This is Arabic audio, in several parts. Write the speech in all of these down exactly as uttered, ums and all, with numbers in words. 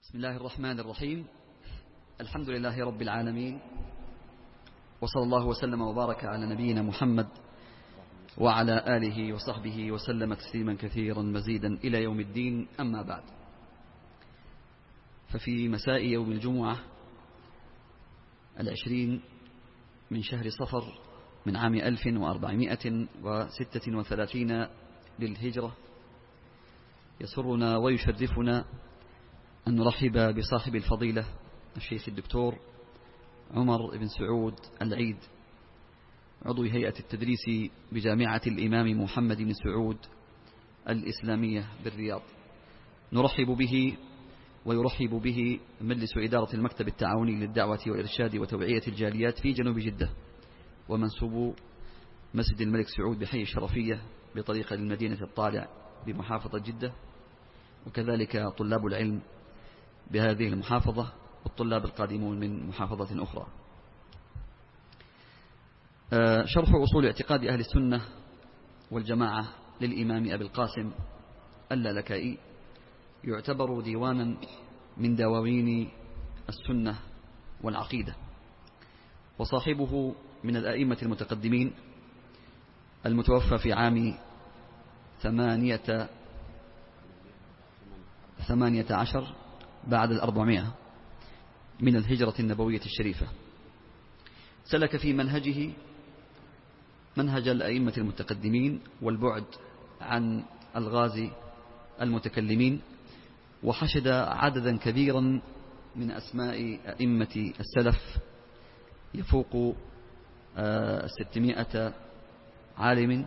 بسم الله الرحمن الرحيم. الحمد لله رب العالمين، وصلى الله وسلم وبارك على نبينا محمد وعلى آله وصحبه وسلم تسليما كثيرا مزيدا إلى يوم الدين. أما بعد، ففي مساء يوم الجمعة العشرين من شهر صفر من عام ألف وأربعمائة وستة وثلاثين للهجرة يسرنا ويشرفنا أن نرحب بصاحب الفضيلة الشيخ الدكتور عمر بن سعود العيد، عضو هيئة التدريس بجامعة الإمام محمد بن سعود الإسلامية بالرياض. نرحب به ويرحب به مجلس إدارة المكتب التعاوني للدعوة والإرشاد وتوعية الجاليات في جنوب جدة، ومنسوب مسجد الملك سعود بحي الشرفية بطريق المدينة الطالع بمحافظة جدة، وكذلك طلاب العلم بهذه المحافظة والطلاب القادمون من محافظة أخرى. شرح أصول اعتقاد أهل السنة والجماعة للإمام أبي القاسم اللالكائي يعتبر ديوانا من دواوين السنة والعقيدة، وصاحبه من الأئمة المتقدمين المتوفى في عام ثمانية ثمانية عشر بعد الأربعمائة من الهجرة النبوية الشريفة. سلك في منهجه منهج الأئمة المتقدمين والبعد عن الغاز المتكلمين، وحشد عددا كبيرا من أسماء أئمة السلف يفوق ستمائة عالم،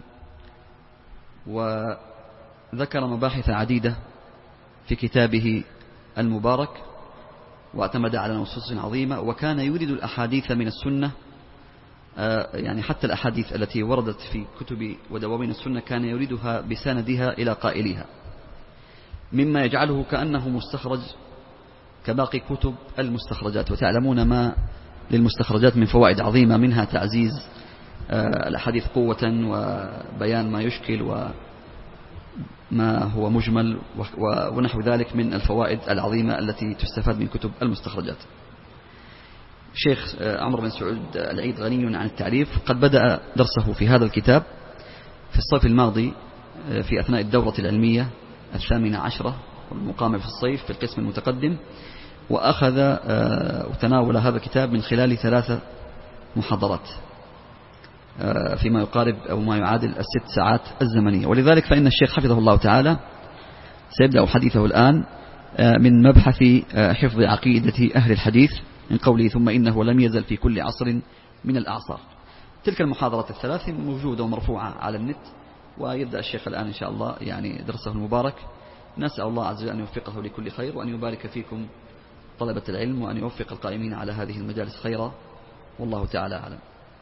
وذكر مباحث عديدة في كتابه المبارك، واعتمد على نصوص عظيمة، وكان يورد الأحاديث من السنة، يعني حتى الأحاديث التي وردت في كتب ودواوين السنة كان يوردها بسندها إلى قائلها، مما يجعله كأنه مستخرج كباقي كتب المستخرجات. وتعلمون ما للمستخرجات من فوائد عظيمة، منها تعزيز الأحاديث قوة وبيان ما يشكل وما هو مجمل ونحو ذلك من الفوائد العظيمة التي تستفاد من كتب المستخرجات. الشيخ عمر بن سعود العيد غني عن التعريف، قد بدأ درسه في هذا الكتاب في الصيف الماضي في أثناء الدورة العلمية الثامنة عشرة والمقامة في الصيف في القسم المتقدم، وأخذ وتناول هذا الكتاب من خلال ثلاثة محاضرات فيما يقارب أو ما يعادل الست ساعات الزمنية. ولذلك فإن الشيخ حفظه الله تعالى سيبدأ حديثه الآن من مبحث حفظ عقيدة أهل الحديث من قوله ثم إنه لم يزل في كل عصر من الأعصار. تلك المحاضرات الثلاث موجودة ومرفوعة على النت، ويبدأ الشيخ الآن إن شاء الله يعني درسه المبارك. نسأل الله عز وجل أن يوفقه لكل خير، وأن يبارك فيكم طلبة العلم، وأن يوفق القائمين على هذه المجالس خيرا، والله تعالى أعلم.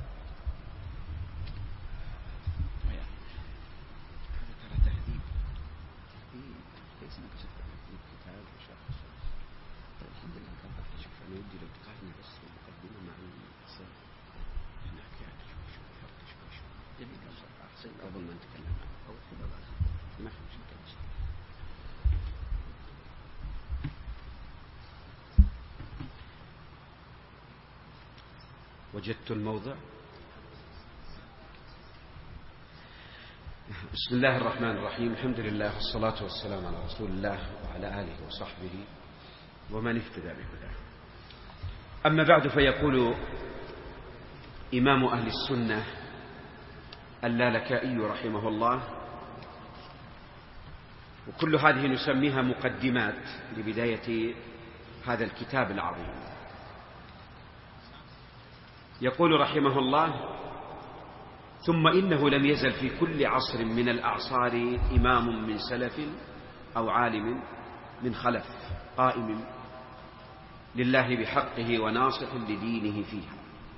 وجدت الموضع. بسم الله الرحمن الرحيم، الحمد لله والصلاة والسلام على رسول الله وعلى آله وصحبه ومن اهتدى بهداه. أما بعد، فيقول إمام أهل السنة اللالكائي رحمه الله، وكل هذه نسميها مقدمات لبداية هذا الكتاب العظيم. يقول رحمه الله: ثم إنه لم يزل في كل عصر من الأعصار إمام من سلف أو عالم من خلف قائم لله بحقه وناصح لدينه فيها.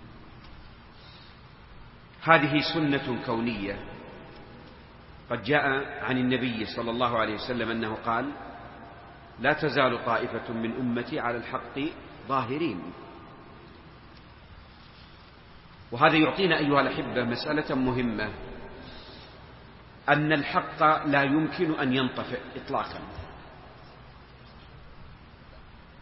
هذه سنة كونية قد جاء عن النبي صلى الله عليه وسلم أنه قال: لا تزال طائفة من أمتي على الحق ظاهرين. وهذا يعطينا أيها الأحبة مسألة مهمة، أن الحق لا يمكن أن ينطفئ إطلاقا،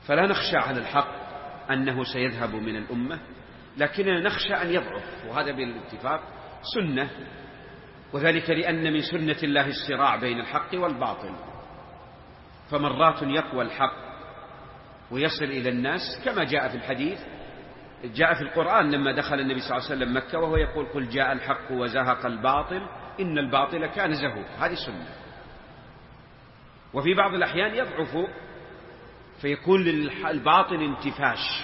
فلا نخشى على الحق أنه سيذهب من الأمة، لكننا نخشى أن يضعف، وهذا بالاتفاق سنة، وذلك لأن من سنة الله الصراع بين الحق والباطل، فمرات يقوى الحق ويصل إلى الناس كما جاء في الحديث، جاء في القرآن لما دخل النبي صلى الله عليه وسلم مكة وهو يقول قل جاء الحق وزهق الباطل إن الباطل كان زهوقا، هذه سنة. وفي بعض الأحيان يضعف فيكون للباطل انتفاش،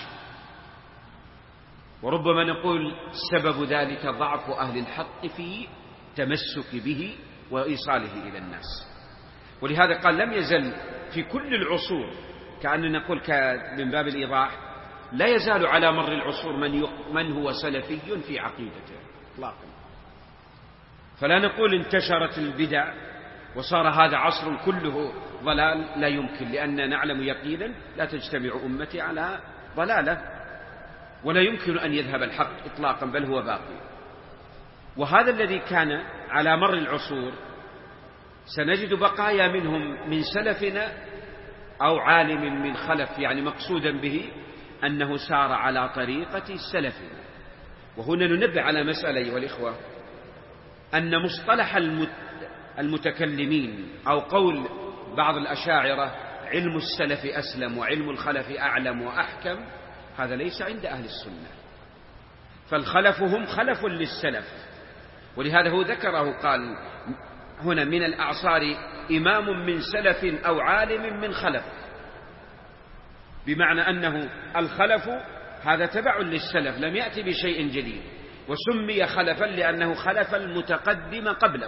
وربما نقول سبب ذلك ضعف أهل الحق في تمسك به وإيصاله إلى الناس. ولهذا قال لم يزل في كل العصور، كأننا نقول من باب الإيضاح، لا يزال على مر العصور من, من هو سلفي في عقيدته اطلاقا. فلا نقول انتشرت البدع وصار هذا عصر كله ضلال، لا يمكن، لأننا نعلم يقينا لا تجتمع أمتي على ضلالة، ولا يمكن أن يذهب الحق إطلاقا، بل هو باقي. وهذا الذي كان على مر العصور سنجد بقايا منهم من سلفنا أو عالم من خلف، يعني مقصودا به أنه سار على طريقة سلفنا. وهنا ننبه على مسألة أيها الإخوة، أن مصطلح المتكلمين أو قول بعض الأشاعرة علم السلف أسلم وعلم الخلف أعلم وأحكم، هذا ليس عند أهل السنة، فالخلف هم خلف للسلف. ولهذا هو ذكره، قال هنا من الأعصار إمام من سلف أو عالم من خلف، بمعنى أنه الخلف هذا تبع للسلف لم يأتي بشيء جديد، وسمي خلفا لأنه خلف المتقدم قبله.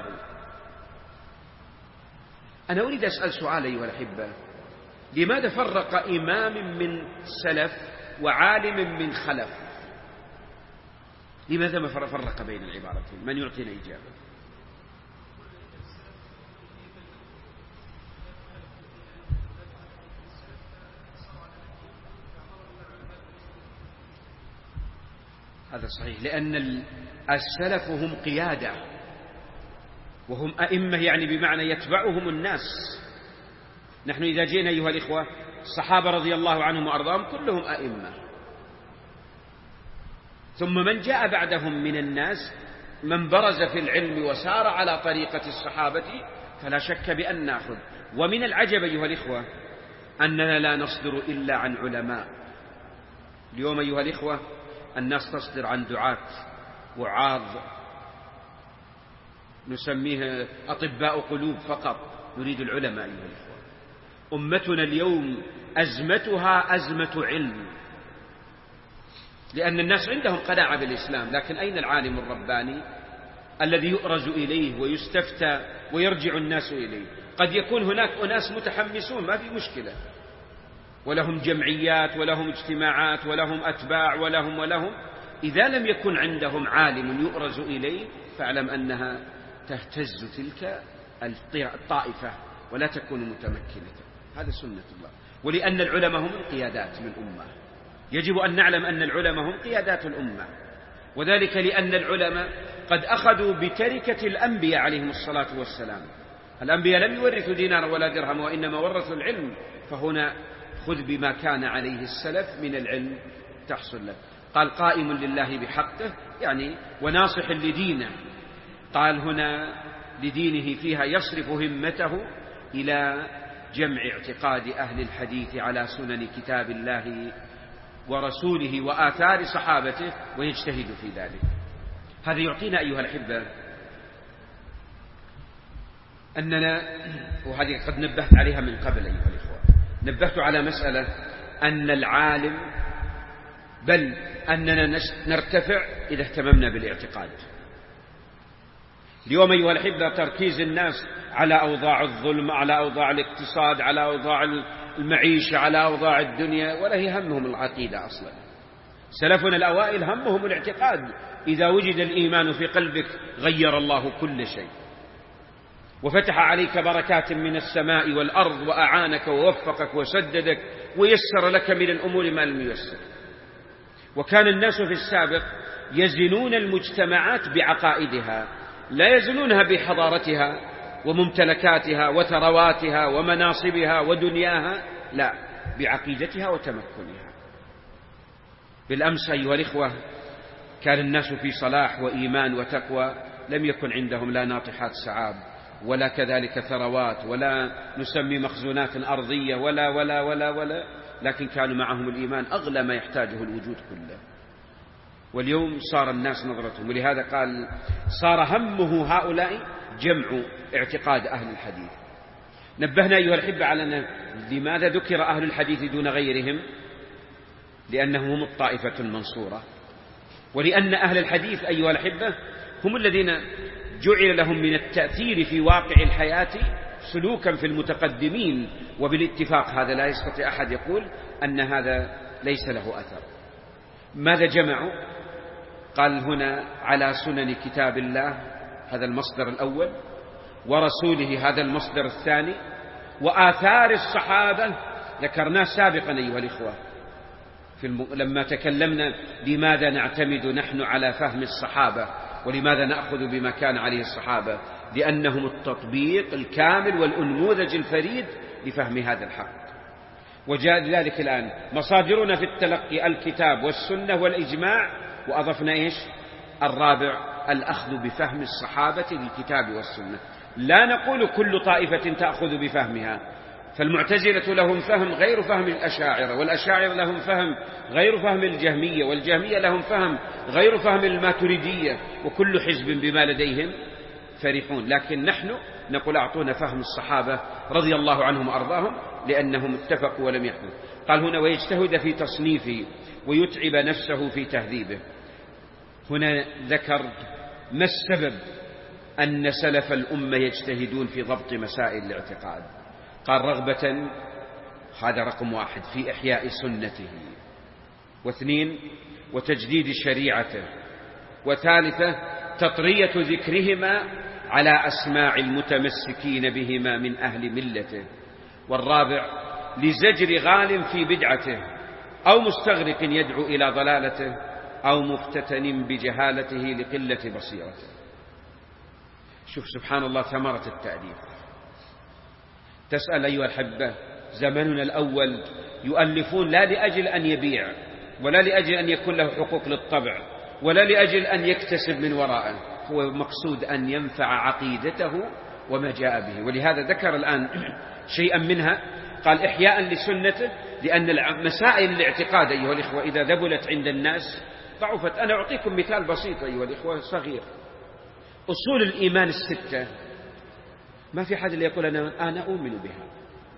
أنا أريد أسأل سؤال أيها الأحبة، لماذا فرق إمام من سلف وعالم من خلف؟ لماذا ما فرق بين العبارتين؟ من يعطينا إجابة؟ هذا صحيح، لأن السلف هم قيادة وهم أئمة، يعني بمعنى يتبعهم الناس. نحن إذا جئنا أيها الإخوة الصحابة رضي الله عنهم وأرضاهم كلهم أئمة، ثم من جاء بعدهم من الناس من برز في العلم وسار على طريقة الصحابة، فلا شك بأن نأخذ. ومن العجب أيها الإخوة أننا لا نصدر إلا عن علماء. اليوم أيها الإخوة الناس تصدر عن دعاة وعاظ، نسميه أطباء قلوب فقط، نريد العلماء أيها الإخوة. أمتنا اليوم أزمتها أزمة علم، لأن الناس عندهم قناعة بالإسلام، لكن أين العالم الرباني الذي يؤرز إليه ويستفتى ويرجع الناس إليه؟ قد يكون هناك أناس متحمسون ما في مشكلة، ولهم جمعيات ولهم اجتماعات ولهم أتباع ولهم ولهم، إذا لم يكن عندهم عالم يؤرز إليه فاعلم أنها تهتز تلك الطائفة ولا تكون متمكنة. هذا سنة الله. ولأن العلماء هم القيادات من الأمة، يجب أن نعلم أن العلماء هم قيادات الأمة، وذلك لأن العلماء قد أخذوا بتركة الأنبياء عليهم الصلاة والسلام. الأنبياء لم يورثوا دينارا ولا درهم، وإنما ورثوا العلم، فهنا خذ بما كان عليه السلف من العلم تحصل لك. قال قائم لله بحقه، يعني وناصح لدينه. قال هنا لدينه فيها يصرف همته إلى جمع اعتقاد أهل الحديث على سنن كتاب الله ورسوله وآثار صحابته ويجتهد في ذلك. هذا يعطينا أيها الأحبة أننا، وهذه قد نبهت عليها من قبل أيها الإخوة، نبهت على مسألة أن العالم، بل أننا نرتفع إذا اهتممنا بالاعتقاد. اليوم أيها الأحبة تركيز الناس على أوضاع الظلم، على أوضاع الاقتصاد، على أوضاع المعيشة، على أوضاع الدنيا، ولا هي همهم العقيدة أصلا. سلفنا الأوائل همهم الاعتقاد، إذا وجد الإيمان في قلبك غير الله كل شيء، وفتح عليك بركات من السماء والأرض، وأعانك ووفقك وسددك ويسر لك من الأمور ما لم ييسر. وكان الناس في السابق يزنون المجتمعات بعقائدها، لا يزنونها بحضارتها وممتلكاتها وثرواتها ومناصبها ودنياها، لا، بعقيدتها وتمكنها. بالأمس أيها الإخوة كان الناس في صلاح وإيمان وتقوى، لم يكن عندهم لا ناطحات سعاب ولا كذلك ثروات ولا نسمي مخزونات أرضية ولا ولا ولا ولا لكن كانوا معهم الإيمان أغلى ما يحتاجه الوجود كله. واليوم صار الناس نظرتهم، ولهذا قال صار همه هؤلاء جمع اعتقاد أهل الحديث. نبهنا أيها الأحبة على أن لماذا ذكر أهل الحديث دون غيرهم؟ لأنهم هم الطائفة المنصورة، ولأن أهل الحديث أيها الأحبة هم الذين جعل لهم من التأثير في واقع الحياة سلوكا في المتقدمين، وبالاتفاق هذا لا يستطيع أحد يقول أن هذا ليس له أثر. ماذا جمعوا؟ قال هنا على سنن كتاب الله، هذا المصدر الأول، ورسوله هذا المصدر الثاني، وآثار الصحابة ذكرناه سابقا أيها الإخوة في الم... لما تكلمنا لماذا نعتمد نحن على فهم الصحابة ولماذا نأخذ بما كان عليه الصحابة، لأنهم التطبيق الكامل والأنموذج الفريد لفهم هذا الحق. وجاء ذلك الآن مصادرنا في التلقي الكتاب والسنة والإجماع، وأضفنا إيش الرابع الأخذ بفهم الصحابة للكتاب والسنة. لا نقول كل طائفة تأخذ بفهمها، فالمعتزلة لهم فهم غير فهم الأشاعرة، والأشاعرة لهم فهم غير فهم الجهمية، والجهمية لهم فهم غير فهم الماتريدية، وكل حزب بما لديهم فرحون. لكن نحن نقول أعطونا فهم الصحابة رضي الله عنهم وأرضاهم، لأنهم اتفقوا ولم يحدث. قال هنا ويجتهد في تصنيفه ويتعب نفسه في تهذيبه. هنا ذكر ما السبب أن سلف الأمة يجتهدون في ضبط مسائل الاعتقاد. قال رغبة، هذا رقم واحد، في إحياء سنته، واثنين وتجديد شريعته، وثالثة تطرية ذكرهما على أسماع المتمسكين بهما من أهل ملته، والرابع لزجر غال في بدعته أو مستغرق يدعو إلى ضلالته أو مفتتن بجهالته لقلة بصيرته. شوف سبحان الله ثمرة التأليف. تسأل أيها الحبة زمننا الأول يؤلفون لا لأجل أن يبيع، ولا لأجل أن يكون له حقوق للطبع، ولا لأجل أن يكتسب من وراءه، هو مقصود أن ينفع عقيدته وما جاء به. ولهذا ذكر الآن شيئا منها، قال إحياء لسنته، لأن مسائل الاعتقاد أيها الإخوة إذا ذبلت عند الناس ضعفت. أنا أعطيكم مثال بسيط أيها الإخوة صغير. أصول الإيمان الستة ما في حد اللي يقول أنا, أنا أؤمن بها،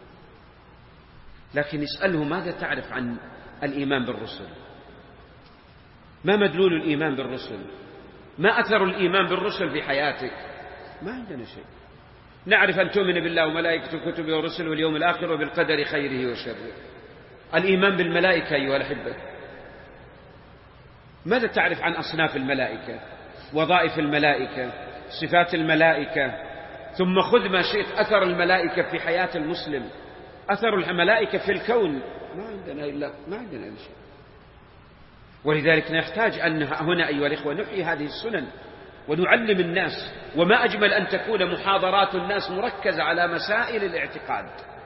لكن اسأله ماذا تعرف عن الإيمان بالرسل؟ ما مدلول الإيمان بالرسل؟ ما أثر الإيمان بالرسل في حياتك؟ ما عندنا شيء. نعرف أن تؤمن بالله وملائكته وكتبه ورسله واليوم الآخر وبالقدر خيره وشره. الإيمان بالملائكة أيها الأحبة، ماذا تعرف عن أصناف الملائكة، وظائف الملائكة، صفات الملائكة؟ ثم خذ ما شئت أثر الملائكة في حياة المسلم، أثر الملائكة في الكون، ما عندنا إلا ما عندنا إلا شيء. ولذلك نحتاج أن هنا أيها الإخوة نحيي هذه السنن ونعلم الناس. وما أجمل أن تكون محاضرات الناس مركزة على مسائل الاعتقاد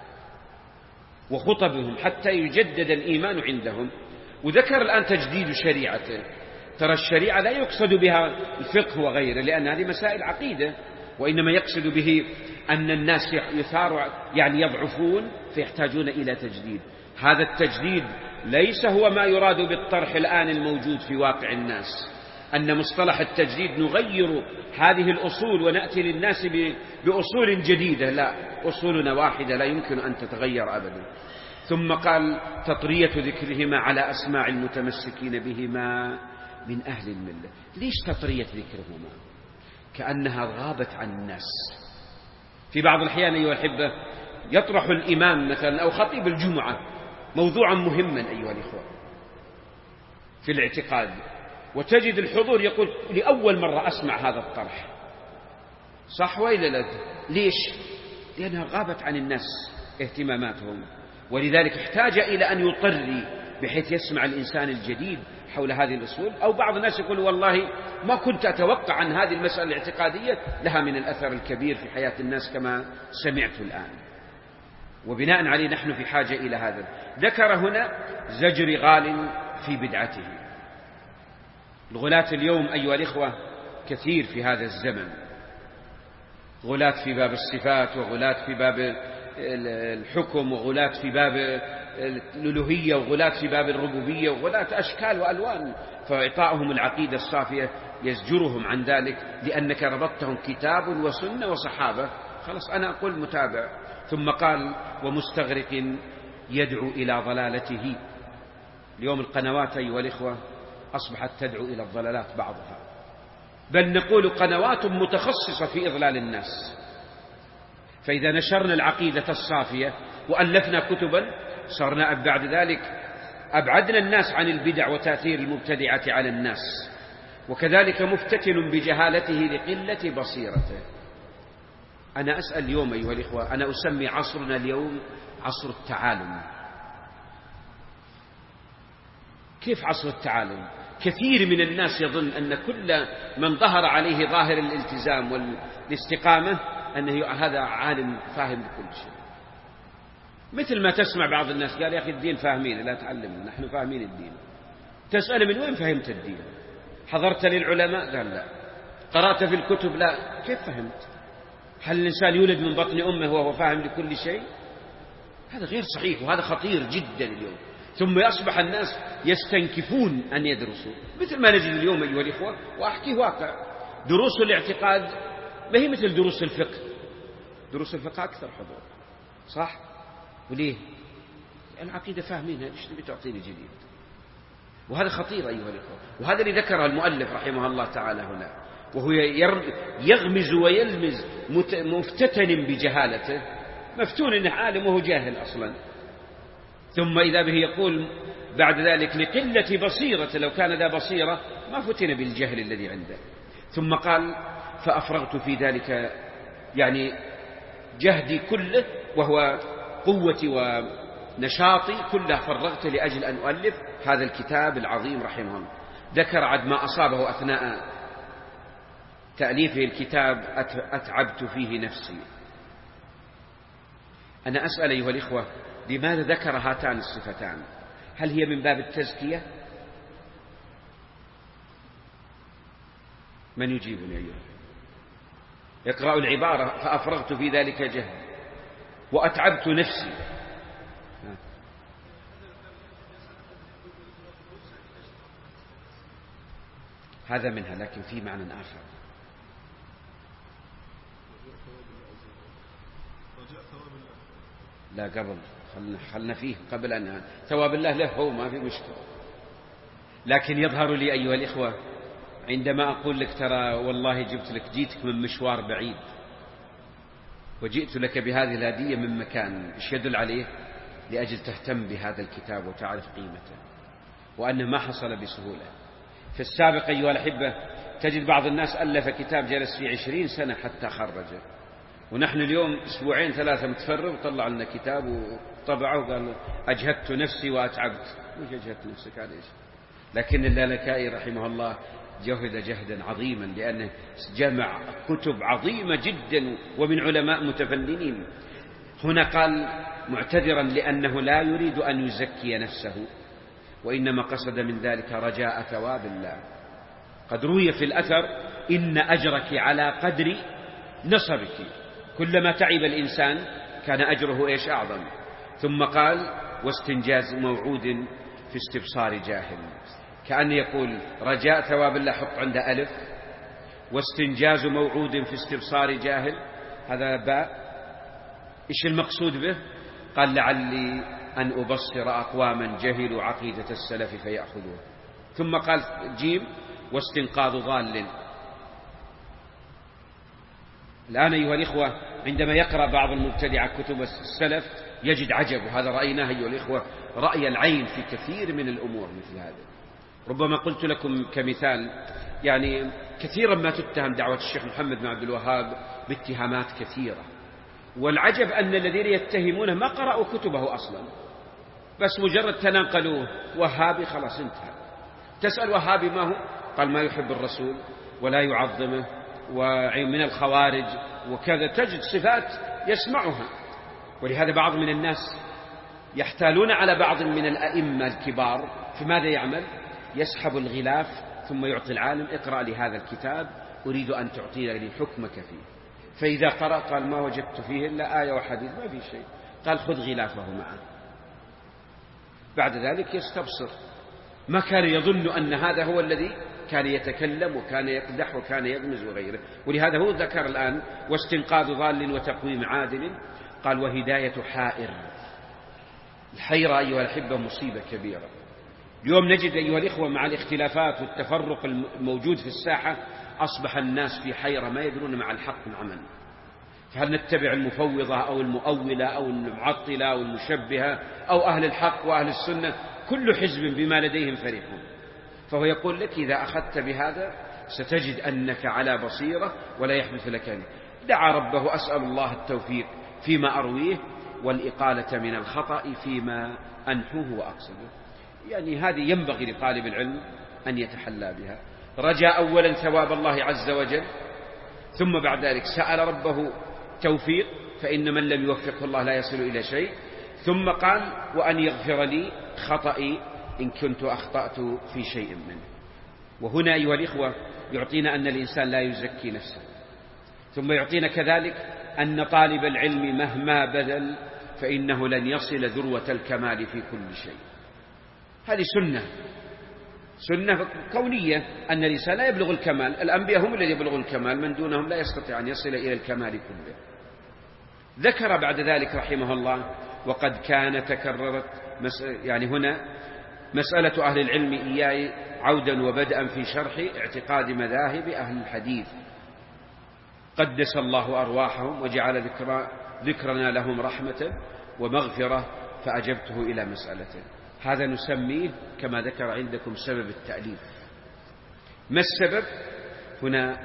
وخطبهم حتى يجدد الإيمان عندهم. وذكر الآن تجديد شريعته. ترى الشريعة لا يقصد بها الفقه وغيره، لأن هذه مسائل عقيدة، وإنما يقصد به أن الناس يثار يعني يضعفون فيحتاجون إلى تجديد. هذا التجديد ليس هو ما يراد بالطرح الآن الموجود في واقع الناس، أن مصطلح التجديد نغير هذه الأصول ونأتي للناس بأصول جديدة. لا، أصولنا واحدة لا يمكن أن تتغير أبدا. ثم قال تطرية ذكرهما على أسماع المتمسكين بهما من أهل الملة. ليش تطرية ذكرهما؟ كأنها غابت عن الناس. في بعض الأحيان أيها الأحبة يطرح الإمام مثلا أو خطيب الجمعة موضوعا مهما أيها الإخوة في الاعتقاد، وتجد الحضور يقول لأول مرة أسمع هذا الطرح، صح وإلا لا؟ ليش؟ لأنها غابت عن الناس اهتماماتهم، ولذلك احتاج إلى أن يطري بحيث يسمع الإنسان الجديد حول هذه الأصول. أو بعض الناس يقول والله ما كنت أتوقع عن هذه المسألة الاعتقادية لها من الأثر الكبير في حياة الناس كما سمعت الآن. وبناء عليه نحن في حاجة إلى هذا. ذكر هنا زجر غال في بدعته. الغلاة اليوم أيها الإخوة كثير في هذا الزمن، غلاة في باب الصفات، وغلاة في باب الحكم، وغلاة في باب الألوهية، وغلاة في باب الربوبية، وغلاة أشكال وألوان. فإعطائهم العقيدة الصافية يزجرهم عن ذلك، لأنك ربطتهم كتاب وسنة وصحابة، خلاص أنا أقول متابع. ثم قال ومستغرق يدعو إلى ضلالته. اليوم القنوات أيها الإخوة أصبحت تدعو إلى الضلالات بعضها، بل نقول قنوات متخصصة في إضلال الناس. فإذا نشرنا العقيدة الصافية وألفنا كتبا صرنا بعد ذلك أبعدنا الناس عن البدع وتأثير المبتدعة على الناس، وكذلك مفتتن بجهالته لقلة بصيرته. أنا أسأل اليوم أيها الإخوة، أنا أسمي عصرنا اليوم عصر التعالم. كيف عصر التعالم؟ كثير من الناس يظن أن كل من ظهر عليه ظاهر الالتزام والاستقامة أنه هذا عالم فاهم بكل شيء. مثل ما تسمع بعض الناس قال يا أخي الدين فاهمين، لا تعلمنا، نحن فاهمين الدين. تسأل من وين فهمت الدين؟ حضرت للعلماء؟ قال لا. قرأت في الكتب؟ لا. كيف فهمت؟ هل الإنسان يولد من بطن أمه وهو فاهم لكل شيء؟ هذا غير صحيح، وهذا خطير جدا اليوم. ثم يصبح الناس يستنكفون أن يدرسوا، مثل ما نجد اليوم أيها الإخوة. وأحكي واقع، دروس الاعتقاد ما هي مثل دروس الفقه. دروس الفقه أكثر حضور، صح؟ وليه؟ العقيدة فاهمينها، إيش تبي تعطيني جديد؟ وهذا خطير أيها الإخوة. وهذا اللي ذكره المؤلف رحمه الله تعالى هنا، وهو يغمز ويلمز مفتتن بجهالته، مفتون إنه عالم وهو جاهل أصلا. ثم إذا به يقول بعد ذلك لقلة بصيرة، لو كان ذا بصيرة ما فتن بالجهل الذي عنده. ثم قال فأفرغت في ذلك يعني جهدي كله، وهو قوتي ونشاطي كله فرغت لأجل أن أؤلف هذا الكتاب العظيم رحمه الله. ذكر عد ما أصابه أثناء تأليفه الكتاب أتعبت فيه نفسي. أنا أسأل أيها الإخوة، لماذا ذكر هاتان الصفتان؟ هل هي من باب التزكية؟ من يجيبني أيها؟ يقرأ العبارة فأفرغت في ذلك جهد وأتعبت نفسي. هذا منها، لكن في معنى آخر. لا قبل، خلنا, خلنا فيه قبل أن ثواب الله له هو ما في مشكلة. لكن يظهر لي أيها الإخوة عندما أقول لك ترى والله جبت لك، جيتك من مشوار بعيد وجئت لك بهذه الهدية من مكان، إيش يدل عليه؟ لأجل تهتم بهذا الكتاب وتعرف قيمته، وأنه ما حصل بسهولة. في السابق أيها الأحبة تجد بعض الناس ألف كتاب جلس فيه عشرين سنة حتى خرجه، ونحن اليوم أسبوعين ثلاثة متفرغ وطلع لنا كتاب وطبعه وقال أجهدت نفسي وأتعبت. وش أجهدت نفسك على إيش؟ لكن اللالكائي رحمه الله جهد جهدا عظيما، لأنه جمع كتب عظيمة جدا ومن علماء متفننين. هنا قال معتذرا لأنه لا يريد أن يزكي نفسه، وإنما قصد من ذلك رجاء ثواب الله. قد روي في الأثر إن أجرك على قدر نصبك، كلما تعب الإنسان كان أجره إيش أعظم. ثم قال واستنجاز موعود في استبصار جاهل، كأن يقول رجاء ثواب الله حط عنده ألف، واستنجاز موعود في استبصار جاهل هذا باء. إيش المقصود به؟ قال لعلي أن أبصر أقواما جهلوا عقيدة السلف فيأخذوه. ثم قال جيم واستنقاذ ضال. الآن أيها الإخوة عندما يقرأ بعض المبتدعة كتب السلف يجد عجب، وهذا رأيناه أيها الإخوة رأي العين في كثير من الأمور مثل هذا. ربما قلت لكم كمثال، يعني كثيرا ما تتهم دعوة الشيخ محمد بن عبد الوهاب باتهامات كثيرة، والعجب أن الذين يتهمونه ما قرأوا كتبه أصلا، بس مجرد تناقلوه وهابي خلاص انتهى. تسأل وهابي ما هو؟ قال ما يحب الرسول ولا يعظمه ومن الخوارج وكذا، تجد صفات يسمعها ولهذا بعض من الناس يحتالون على بعض من الأئمة الكبار، فماذا يعمل؟ يسحب الغلاف ثم يعطي العالم: اقرأ لي هذا الكتاب أريد أن تعطيني حكمك فيه. فإذا قرأ قال: ما وجدت فيه إلا آية وحديث، ما في شيء. قال: خذ غلافه معه. بعد ذلك يستبصر، ما كان يظن أن هذا هو الذي كان يتكلم وكان يقدح وكان يغمز وغيره. ولهذا هو ذكر الآن: واستنقاذ ضال وتقويم عادل. قال: وهداية حائر. الحيرة أيها الأحبة مصيبة كبيرة. اليوم نجد أيها الإخوة مع الاختلافات والتفرق الموجود في الساحة أصبح الناس في حيرة، ما يدرون مع الحق العمل. فهل نتبع المفوضة أو المؤولة أو المعطلة أو المشبهة أو أهل الحق وأهل السنة؟ كل حزب بما لديهم فرحون. فهو يقول لك: إذا أخذت بهذا ستجد أنك على بصيرة ولا يحدث لك أن دعا ربه: أسأل الله التوفيق فيما أرويه والإقالة من الخطأ فيما أنحوه وأقصده. يعني هذه ينبغي لطالب العلم أن يتحلى بها. رجاء أولا ثواب الله عز وجل، ثم بعد ذلك سأل ربه توفيق، فإن من لم يوفقه الله لا يصل إلى شيء. ثم قال: وأن يغفر لي خطئي إن كنت أخطأت في شيء منه. وهنا أيها الإخوة يعطينا أن الإنسان لا يزكي نفسه، ثم يعطينا كذلك أن طالب العلم مهما بذل فإنه لن يصل ذروة الكمال في كل شيء. هذه سنة سنة كونية، أن الإنسان لا يبلغ الكمال. الأنبياء هم الذين يبلغون الكمال، من دونهم لا يستطيع أن يصل إلى الكمال كله. ذكر بعد ذلك رحمه الله: وقد كان تكررت يعني هنا مسألة أهل العلم إياي عودا وبدءا في شرح اعتقاد مذاهب أهل الحديث، قدس الله أرواحهم وجعل ذكر ذكرنا لهم رحمة ومغفرة، فأجبته إلى مسألته. هذا نسميه كما ذكر عندكم سبب التأليف. ما السبب؟ هنا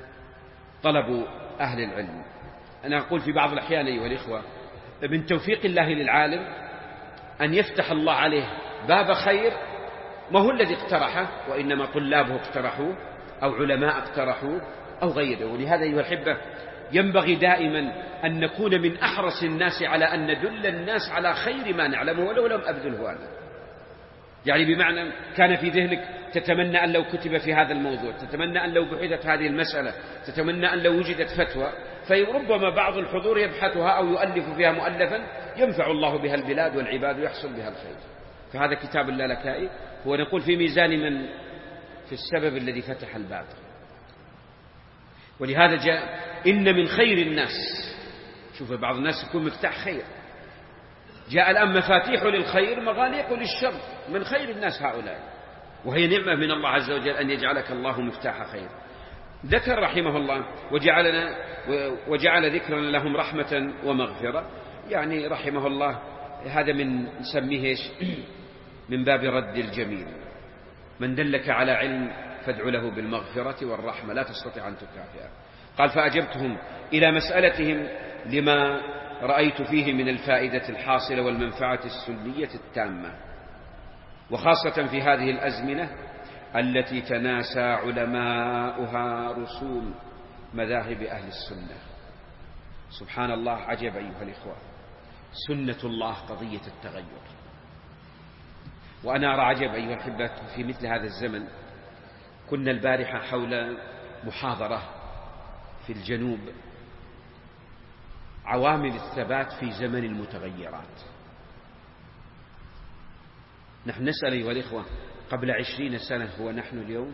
طلب أهل العلم. أنا أقول في بعض الأحيان أيها الإخوة من توفيق الله للعالم أن يفتح الله عليه باب خير ما هو الذي اقترحه، وإنما طلابه اقترحوه أو علماء اقترحوه أو غيره. ولهذا أيها الأحبة ينبغي دائما أن نكون من أحرص الناس على أن ندل الناس على خير ما نعلمه ولو لم أبذله أنا. يعني بمعنى كان في ذهنك تتمنى أن لو كتب في هذا الموضوع، تتمنى أن لو بحثت هذه المسألة، تتمنى أن لو وجدت فتوى، فربما بعض الحضور يبحثها أو يؤلف فيها مؤلفا ينفع الله بها البلاد والعباد ويحصل بها الخير. فهذا كتاب اللالكائي هو نقول في ميزان من في السبب الذي فتح الباب. ولهذا جاء: إن من خير الناس. شوف بعض الناس يكون مفتاح خير، جاء الآن مفاتيح للخير مغاليق للشر. من خير الناس هؤلاء، وهي نعمة من الله عز وجل أن يجعلك الله مفتاح خير. ذكر رحمه الله: وجعلنا وجعل ذكرا لهم رحمة ومغفرة. يعني رحمه الله هذا من نسميه إيش؟ من باب رد الجميل. من دلك على علم فادع له بالمغفرة والرحمة، لا تستطيع أن تكافئه. قال: فأجبتهم إلى مسألتهم لما رأيت فيه من الفائدة الحاصلة والمنفعة السلبية التامة، وخاصة في هذه الأزمنة التي تناسى علماؤها رسوم مذاهب أهل السنة. سبحان الله، عجب أيها الإخوة، سنة الله قضية التغير. وأنا أرى عجب أيها الأحبة في مثل هذا الزمن. كنا البارحة حول محاضرة في الجنوب، عوامل الثبات في زمن المتغيرات. نحن نسأل أيها الإخوة قبل عشرين سنة هو نحن اليوم،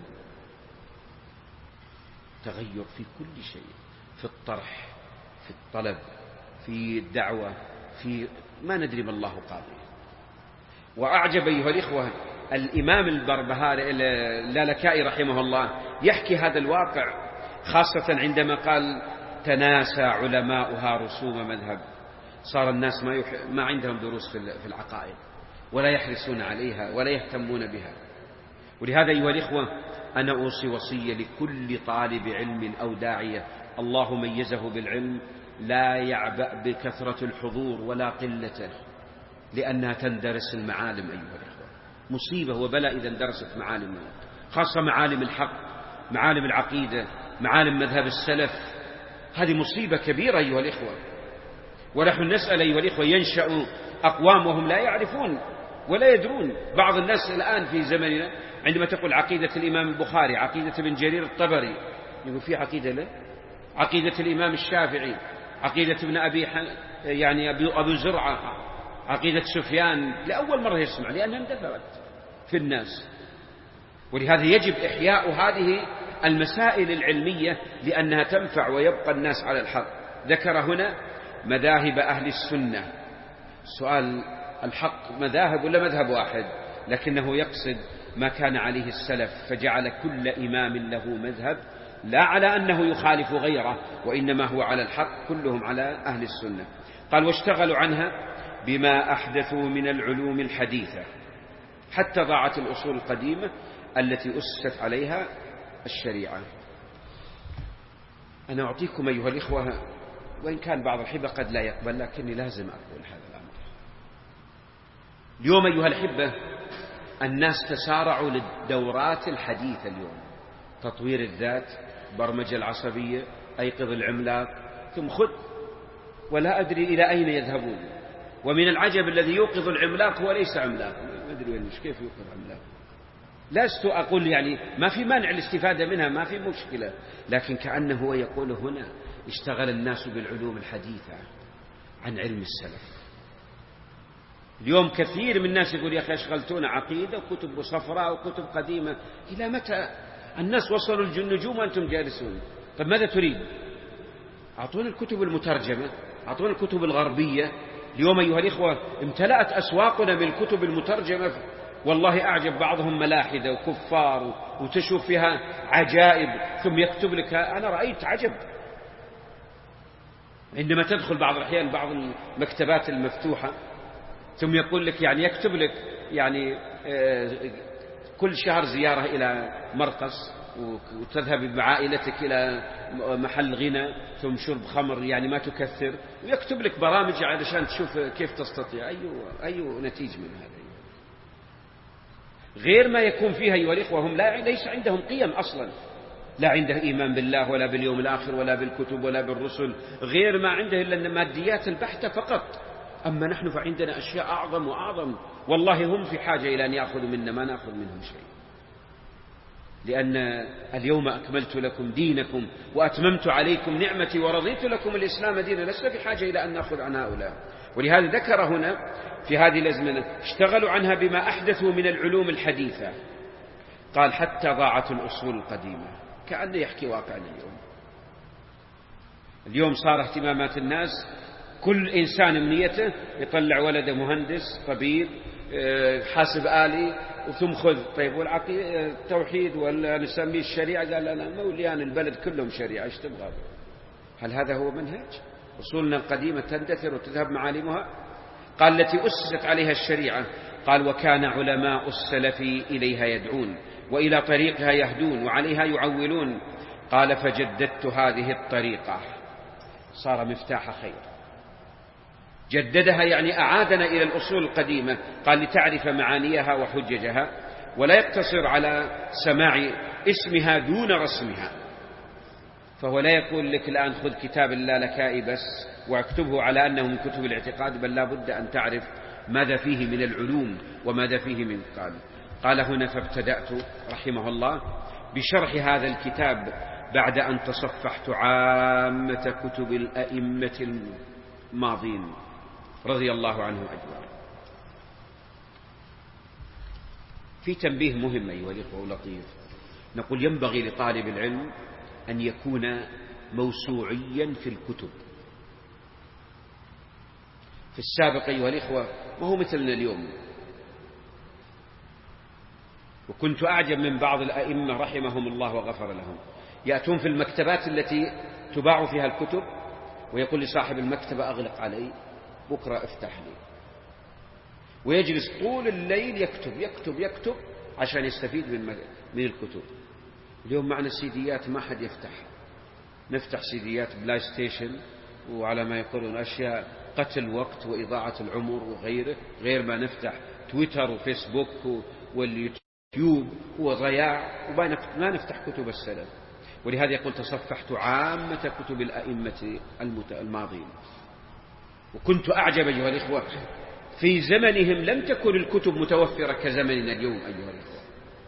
تغير في كل شيء، في الطرح، في الطلب، في الدعوة، في ما ندري ما الله قادر. وأعجب أيها الإخوة الإمام البربهاري اللالكائي رحمه الله يحكي هذا الواقع، خاصة عندما قال: تناسى علماؤها رسوم مذهب. صار الناس ما, يح... ما عندهم دروس في العقائد، ولا يحرصون عليها ولا يهتمون بها. ولهذا أيها الإخوة أنا أوصي وصية لكل طالب علم أو داعية الله ميزه بالعلم: لا يعبأ بكثرة الحضور ولا قلته، لأنها تندرس المعالم. أيها الإخوة مصيبة وبلاء إذا اندرست معالم، خاصة معالم الحق، معالم العقيدة، معالم مذهب السلف. هذه مصيبة كبيرة أيها الإخوة. ونحن نسأل أيها الإخوة ينشأ أقوام وهم لا يعرفون ولا يدرون. بعض الناس الآن في زمننا عندما تقول عقيدة الإمام البخاري، عقيدة ابن جرير الطبري، يقول في عقيدة له، عقيدة الإمام الشافعي، عقيدة ابن أبي حن... يعني أبو زرعة، عقيدة سفيان، لأول مرة يسمع لأنها اندثرت في الناس. ولهذا يجب إحياء هذه المسائل العلمية لأنها تنفع ويبقى الناس على الحق. ذكر هنا مذاهب أهل السنة. سؤال الحق مذاهب ولا مذهب واحد؟ لكنه يقصد ما كان عليه السلف، فجعل كل إمام له مذهب، لا على أنه يخالف غيره، وإنما هو على الحق، كلهم على أهل السنة. قال واشتغلوا عنها بما أحدثوا من العلوم الحديثة حتى ضاعت الأصول القديمة التي أسست عليها الشريعة. أنا أعطيكم أيها الإخوة، وإن كان بعض الحبة قد لا يقبل، لكني لازم أقول هذا الأمر. اليوم أيها الحبة الناس تسارعوا للدورات الحديثة اليوم، تطوير الذات، برمجة العصبية، أيقظ العملاق، ثم خذ، ولا أدري إلى أين يذهبون. ومن العجب الذي يوقظ العملاق هو ليس عملاق، ما أدري وين مش كيف يوقظ عملاق. لست أقول يعني ما في مانع الاستفادة منها، ما في مشكلة، لكن كأنه هو يقول هنا اشتغل الناس بالعلوم الحديثة عن علم السلف. اليوم كثير من الناس يقول يا أخي أشغلتونا عقيدة وكتب صفراء وكتب قديمة. إلى متى؟ الناس وصلوا النجوم وأنتم جالسون. طب ماذا تريد؟ أعطونا الكتب المترجمة، أعطونا الكتب الغربية. اليوم أيها الإخوة امتلأت أسواقنا بالكتب المترجمة، والله أعجب بعضهم ملاحدة وكفار، وتشوف فيها عجائب، ثم يكتب لك. أنا رأيت عجب عندما تدخل بعض الأحيان بعض المكتبات المفتوحة، ثم يقول لك يعني يكتب لك يعني كل شهر زيارة إلى مرقص، وتذهب بعائلتك إلى محل غنى، ثم شرب خمر يعني ما تكثر، ويكتب لك برامج علشان تشوف كيف تستطيع. أي أي نتيجة من هذا؟ غير ما يكون فيها أيها الإخوة هم لا ليس عندهم قيم أصلا، لا عنده إيمان بالله ولا باليوم الآخر ولا بالكتب ولا بالرسل، غير ما عنده إلا الماديات البحتة فقط. أما نحن فعندنا أشياء أعظم وأعظم، والله هم في حاجة إلى أن يأخذوا منا، ما نأخذ منهم شيء، لأن اليوم أكملت لكم دينكم وأتممت عليكم نعمتي ورضيت لكم الإسلام دينا. لسنا في حاجة إلى أن نأخذ عن هؤلاء. ولهذا ذكر هنا في هذه الأزمنة اشتغلوا عنها بما أحدثوا من العلوم الحديثة. قال حتى ضاعت الأصول القديمة. كأنه يحكي واقعنا اليوم. اليوم صار اهتمامات الناس كل إنسان أمنيته يطلع ولده مهندس، طبيب، حاسب آلي، ثم خذ. طيب والعقيدة التوحيد ولا نسميه الشريعة؟ قال أنا موليان البلد كلهم شريعة، ايش تبغى؟ هل هذا هو منهج؟ أصولنا القديمة تندثر وتذهب معالمها. قال التي أسست عليها الشريعة. قال وكان علماء السلف إليها يدعون وإلى طريقها يهدون وعليها يعولون. قال فجددت هذه الطريقة. صار مفتاح خير، جددها يعني أعادنا إلى الأصول القديمة. قال لتعرف معانيها وحججها، ولا يقتصر على سماع اسمها دون رسمها. فهو لا يقول لك الآن خذ كتاب اللالكائي بس واكتبه على أنه من كتب الاعتقاد، بل لا بد أن تعرف ماذا فيه من العلوم وماذا فيه من قال. قال هنا فابتدأت رحمه الله بشرح هذا الكتاب بعد أن تصفحت عامة كتب الأئمة الماضين رضي الله عنه أجمعين. في تنبيه مهم أيها الأخوة لطيف، نقول ينبغي لطالب العلم أن يكون موسوعيا في الكتب. في السابق أيها الإخوة ما هو مثلنا اليوم. وكنت أعجب من بعض الأئمة رحمهم الله وغفر لهم، يأتون في المكتبات التي تباع فيها الكتب ويقول لصاحب المكتبة أغلق علي، بكرة افتح لي، ويجلس طول الليل يكتب يكتب يكتب عشان يستفيد من من الكتب. اليوم معنا سيديات ما حد يفتح، نفتح سيديات بلاي ستيشن وعلى ما يقولون أشياء قتل وقت وإضاعة العمر وغيره، غير ما نفتح تويتر وفيسبوك واليوتيوب وضياع، وما نفتح كتب السلف. ولهذا يقول تصفحت عامة كتب الأئمة الماضين. وكنت أعجب أيها الإخوة، في زمنهم لم تكن الكتب متوفرة كزمننا اليوم أيها الإخوة،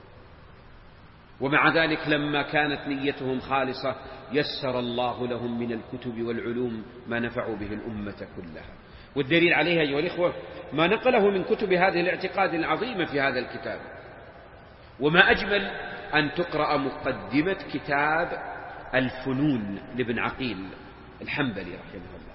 ومع ذلك لما كانت نيتهم خالصة يسر الله لهم من الكتب والعلوم ما نفعوا به الأمة كلها. والدليل عليها أيها الإخوة ما نقله من كتب هذه الاعتقاد العظيمة في هذا الكتاب. وما أجمل أن تقرأ مقدمة كتاب الفنون لابن عقيل الحنبلي رحمه الله،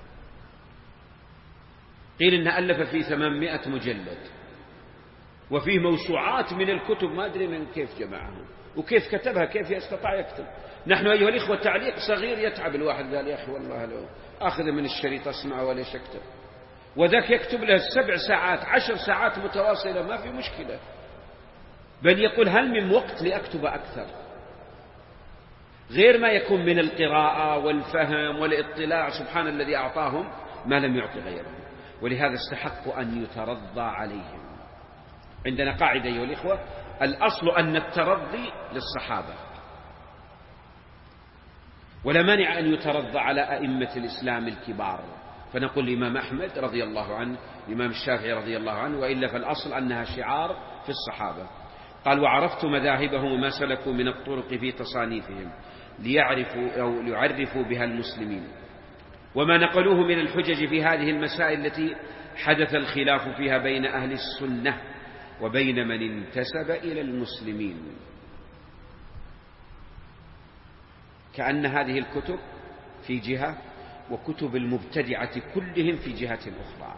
قيل إنه ألف في ثمانمائة مجلد، وفيه موسوعات من الكتب ما أدري من كيف جمعها وكيف كتبها، كيف يستطيع يكتب. نحن أيها الإخوة تعليق صغير يتعب الواحد، قال يا أخي والله لو أخذ من الشريط أسمعه وليش أكتب، وذاك يكتب له سبع ساعات عشر ساعات متواصلة ما في مشكلة، بل يقول هل من وقت لأكتب أكثر، غير ما يكون من القراءة والفهم والاطلاع. سبحان الذي أعطاهم ما لم يعطي غيرهم، ولهذا استحقوا أن يترضى عليهم. عندنا قاعدة أيها الإخوة، الأصل أن الترضي للصحابة، ولا مانع أن يترضى على أئمة الإسلام الكبار، فنقول الإمام أحمد رضي الله عنه، الإمام الشافعي رضي الله عنه، وإلا فالأصل أنها شعار في الصحابة. قال وعرفت مذاهبهم وما سلكوا من الطرق في تصانيفهم ليعرفوا أو ليعرفوا بها المسلمين، وما نقلوه من الحجج في هذه المسائل التي حدث الخلاف فيها بين أهل السنة وبين من انتسب إلى المسلمين. كأن هذه الكتب في جهة وكتب المبتدعة كلهم في جهة أخرى.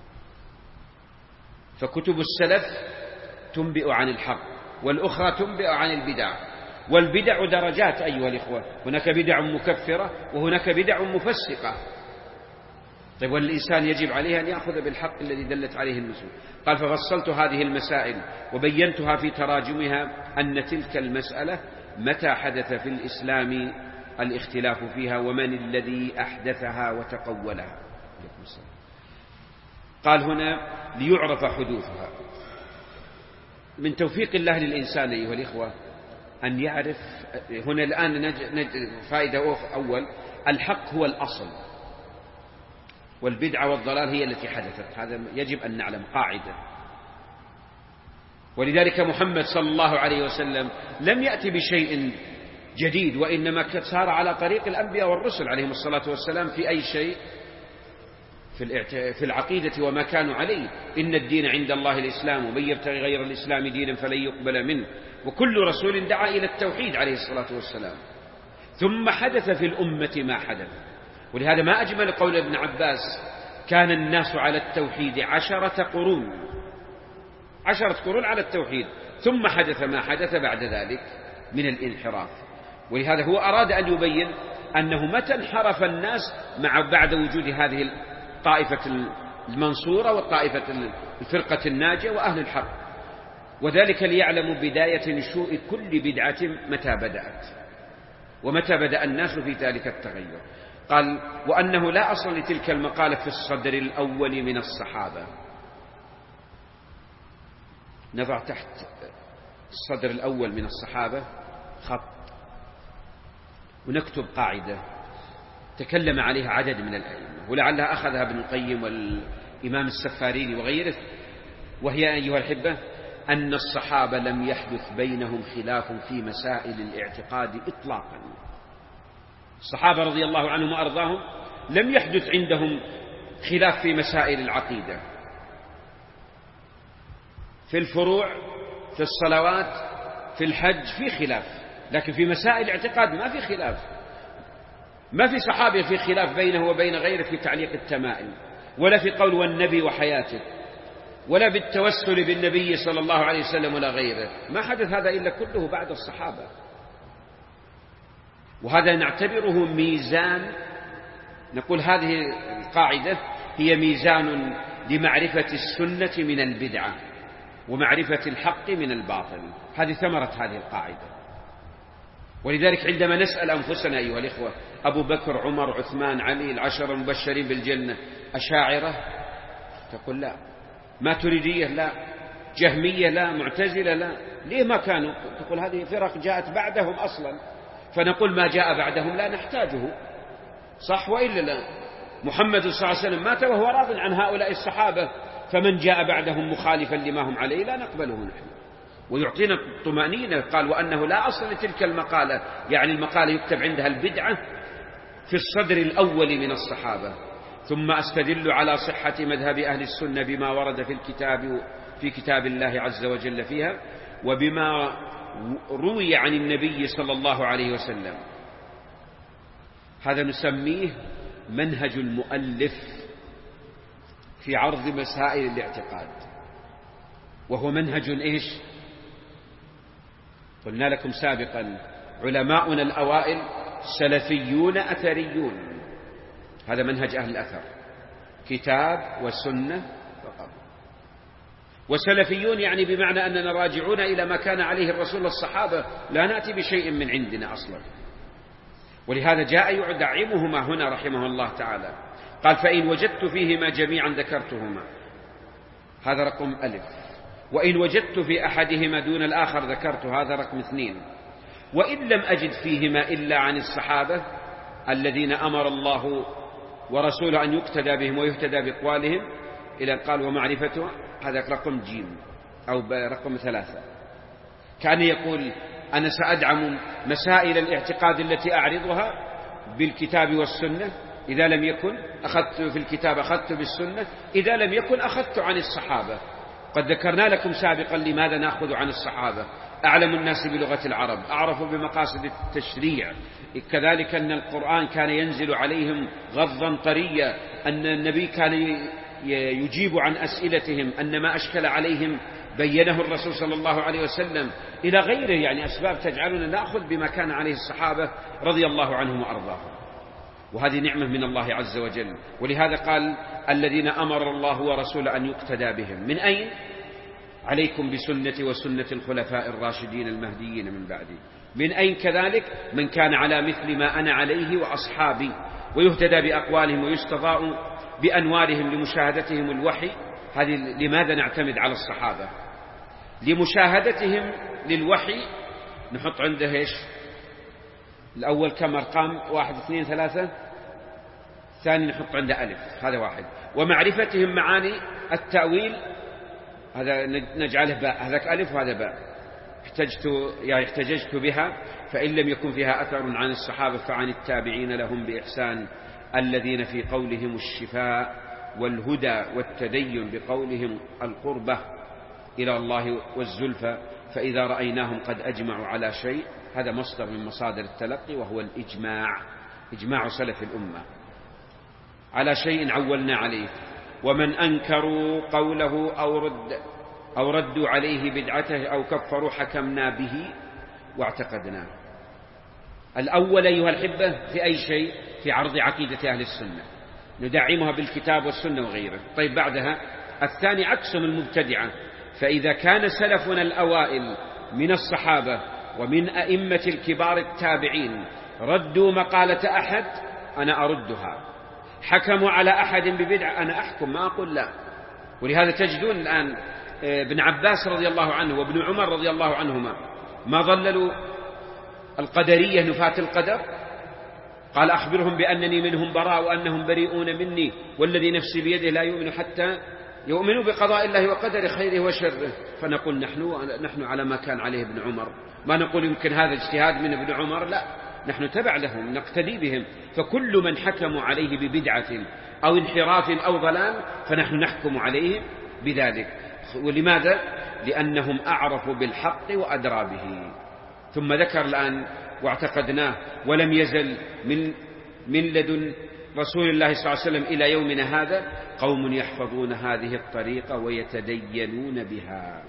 فكتب السلف تنبئ عن الحق، والأخرى تنبئ عن البدع، والبدع درجات أيها الإخوة، هناك بدع مكفرة وهناك بدع مفسقة. طيب والإنسان يجب عليه أن يأخذ بالحق الذي دلت عليه النصوص. قال ففصلت هذه المسائل وبينتها في تراجمها أن تلك المسألة متى حدث في الإسلام الاختلاف فيها ومن الذي أحدثها وتقولها. قال هنا ليعرف حدوثها. من توفيق الله للإنسان أيها الإخوة أن يعرف، هنا الآن نجد فائدة أول، الحق هو الأصل والبدعة والضلال هي التي حدثت، هذا يجب أن نعلم قاعدة. ولذلك محمد صلى الله عليه وسلم لم يأتي بشيء جديد، وإنما سار على طريق الأنبياء والرسل عليهم الصلاة والسلام في أي شيء، في العقيدة وما كانوا عليه. إن الدين عند الله الإسلام ومن يبتغي غير الإسلام دينا فلن يقبل منه، وكل رسول دعا إلى التوحيد عليه الصلاة والسلام. ثم حدث في الأمة ما حدث، ولهذا ما أجمل قول ابن عباس كان الناس على التوحيد عشرة قرون، عشرة قرون على التوحيد، ثم حدث ما حدث بعد ذلك من الانحراف. ولهذا هو أراد أن يبين أنه متى انحرف الناس مع بعد وجود هذه الطائفة المنصورة والطائفة الفرقة الناجية وأهل الحق، وذلك ليعلموا بداية نشوء كل بدعة متى بدأت ومتى بدأ الناس في ذلك التغير. قال وأنه لا أصل لتلك المقالة في الصدر الأول من الصحابة. نضع تحت الصدر الأول من الصحابة خط ونكتب قاعدة تكلم عليها عدد من الأئمة، ولعلها أخذها ابن القيم والإمام السفاريني وغيره، وهي أيها الحبة أن الصحابة لم يحدث بينهم خلاف في مسائل الاعتقاد إطلاقا. الصحابة رضي الله عنهم وأرضاهم لم يحدث عندهم خلاف في مسائل العقيدة، في الفروع، في الصلوات، في الحج في خلاف، لكن في مسائل الاعتقاد ما في خلاف. ما في صحابي في خلاف بينه وبين غيره في تعليق التمائم، ولا في قول والنبي وحياته، ولا بالتوسل بالنبي صلى الله عليه وسلم ولا غيره. ما حدث هذا إلا كله بعد الصحابة، وهذا نعتبره ميزان. نقول هذه القاعدة هي ميزان لمعرفة السنة من البدعة ومعرفة الحق من الباطل. هذه ثمرة هذه القاعدة. ولذلك عندما نسأل أنفسنا أيها الإخوة أبو بكر عمر عثمان علي العشر المبشرين بالجنة أشاعرة؟ تقول لا. ماتريدية؟ لا. جهمية؟ لا. معتزلة؟ لا. ليه ما كانوا؟ تقول هذه فرق جاءت بعدهم أصلا، فنقول ما جاء بعدهم لا نحتاجه، صح وإلا لا؟ محمد صلى الله عليه وسلم مات وهو راض عن هؤلاء الصحابة، فمن جاء بعدهم مخالفا لما هم عليه لا نقبله نحن. ويعطينا الطمأنينة، قال وأنه لا أصل لتلك المقالة، يعني المقالة يكتب عندها البدعة في الصدر الأول من الصحابة. ثم أستدل على صحة مذهب أهل السنة بما ورد في الكتاب في كتاب الله عز وجل فيها، وبما روي عن النبي صلى الله عليه وسلم. هذا نسميه منهج المؤلف في عرض مسائل الاعتقاد، وهو منهج إيش؟ قلنا لكم سابقا علماؤنا الأوائل سلفيون أثريون، هذا منهج أهل الأثر، كتاب وسنة فقط. وسلفيون يعني بمعنى أننا راجعون إلى ما كان عليه الرسول والصحابة، لا نأتي بشيء من عندنا أصلا. ولهذا جاء يدعمهما هنا رحمه الله تعالى، قال فإن وجدت فيهما جميعا ذكرتهما، هذا رقم ألف. وإن وجدت في أحدهما دون الآخر ذكرت، هذا رقم اثنين. وإن لم أجد فيهما إلا عن الصحابة الذين أمر الله ورسوله أن يقتدى بهم ويهتدى بأقوالهم، إلى قال ومعرفته، هذا رقم جيم أو رقم ثلاثة. كان يقول أنا سأدعم مسائل الاعتقاد التي أعرضها بالكتاب والسنة، إذا لم يكن أخذت في الكتاب أخذت بالسنة، إذا لم يكن أخذت عن الصحابة. قد ذكرنا لكم سابقا لماذا نأخذ عن الصحابة، أعلم الناس بلغة العرب، أعرفوا بمقاصد التشريع، كذلك أن القرآن كان ينزل عليهم غضا طريا، أن النبي كان يجيب عن أسئلتهم، أن ما أشكل عليهم بينه الرسول صلى الله عليه وسلم، إلى غيره، يعني أسباب تجعلنا نأخذ بما كان عليه الصحابة رضي الله عنهم وأرضاهم. وهذه نعمة من الله عز وجل. ولهذا قال الذين أمر الله ورسوله أن يقتدى بهم. من أين؟ عليكم بسنتي وسنة الخلفاء الراشدين المهديين من بعدي. من أين كذلك؟ من كان على مثل ما أنا عليه وأصحابي، ويهتدى بأقوالهم ويستضاء بأنوارهم لمشاهدتهم الوحي. هذه لماذا نعتمد على الصحابة؟ لمشاهدتهم للوحي نحط عنده إيش؟ الأول كم أرقام؟ واحد اثنين ثلاثة. الثاني نحط عنده ألف، هذا واحد. ومعرفتهم معاني التأويل، هذا نجعله باء، هذاك ألف وهذا باء. احتجت يعني احتججت بها، فإن لم يكن فيها أثر عن الصحابة فعن التابعين لهم بإحسان، الذين في قولهم الشفاء والهدى والتدين، بقولهم القربة إلى الله والزلفى، فإذا رأيناهم قد أجمعوا على شيء. هذا مصدر من مصادر التلقي، وهو الإجماع، إجماع سلف الأمة على شيء عولنا عليه. ومن أنكروا قوله أو رد أو ردوا عليه بدعته أو كفروا حكمنا به واعتقدناه. الأول أيها الحبة في أي شيء؟ في عرض عقيدة أهل السنة، ندعمها بالكتاب والسنة وغيره. طيب بعدها الثاني عكسهم المبتدعة. فإذا كان سلفنا الأوائل من الصحابة ومن أئمة الكبار التابعين ردوا مقالة أحد، أنا أردها. حكموا على أحد ببدعة، أنا أحكم، ما أقول لا. ولهذا تجدون الآن ابن عباس رضي الله عنه وابن عمر رضي الله عنهما ما ضللوا القدرية نفاة القدر، قال أخبرهم بأنني منهم براء وأنهم بريئون مني، والذي نفسي بيده لا يؤمن حتى يؤمنوا بقضاء الله وقدر خيره وشره. فنقول نحن نحن على ما كان عليه ابن عمر، ما نقول يمكن هذا اجتهاد من ابن عمر، لا، نحن تبع لهم نقتدي بهم. فكل من حكموا عليه ببدعة أو انحراف أو ضلال فنحن نحكم عليه بذلك. ولماذا؟ لأنهم أعرفوا بالحق وأدرى به. ثم ذكر الآن واعتقدناه، ولم يزل من من لدن رسول الله صلى الله عليه وسلم إلى يومنا هذا قوم يحفظون هذه الطريقة ويتدينون بها.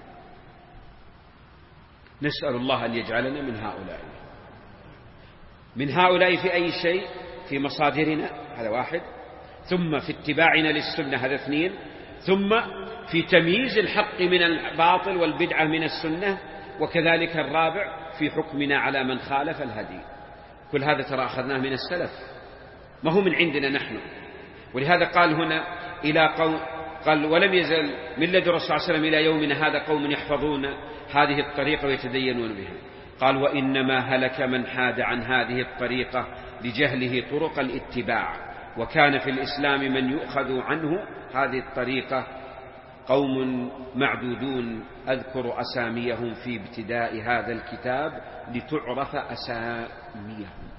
نسأل الله أن يجعلنا من هؤلاء. من هؤلاء في أي شيء؟ في مصادرنا، هذا واحد. ثم في اتباعنا للسنة، هذا اثنين. ثم في تمييز الحق من الباطل والبدعة من السنة. وكذلك الرابع في حكمنا على من خالف الهدي. كل هذا ترى أخذناه من السلف، ما هو من عندنا نحن. ولهذا قال هنا إلى قوم، قال ولم يزل من لدن الرسول صلى الله عليه وسلم إلى يومنا هذا قوم يحفظون هذه الطريقة ويتدينون بها. قال وإنما هلك من حاد عن هذه الطريقة لجهله طرق الاتباع وكان في الإسلام من يؤخذ عنه هذه الطريقة قوم معدودون أذكر أساميهم في ابتداء هذا الكتاب لتعرف أساميهم.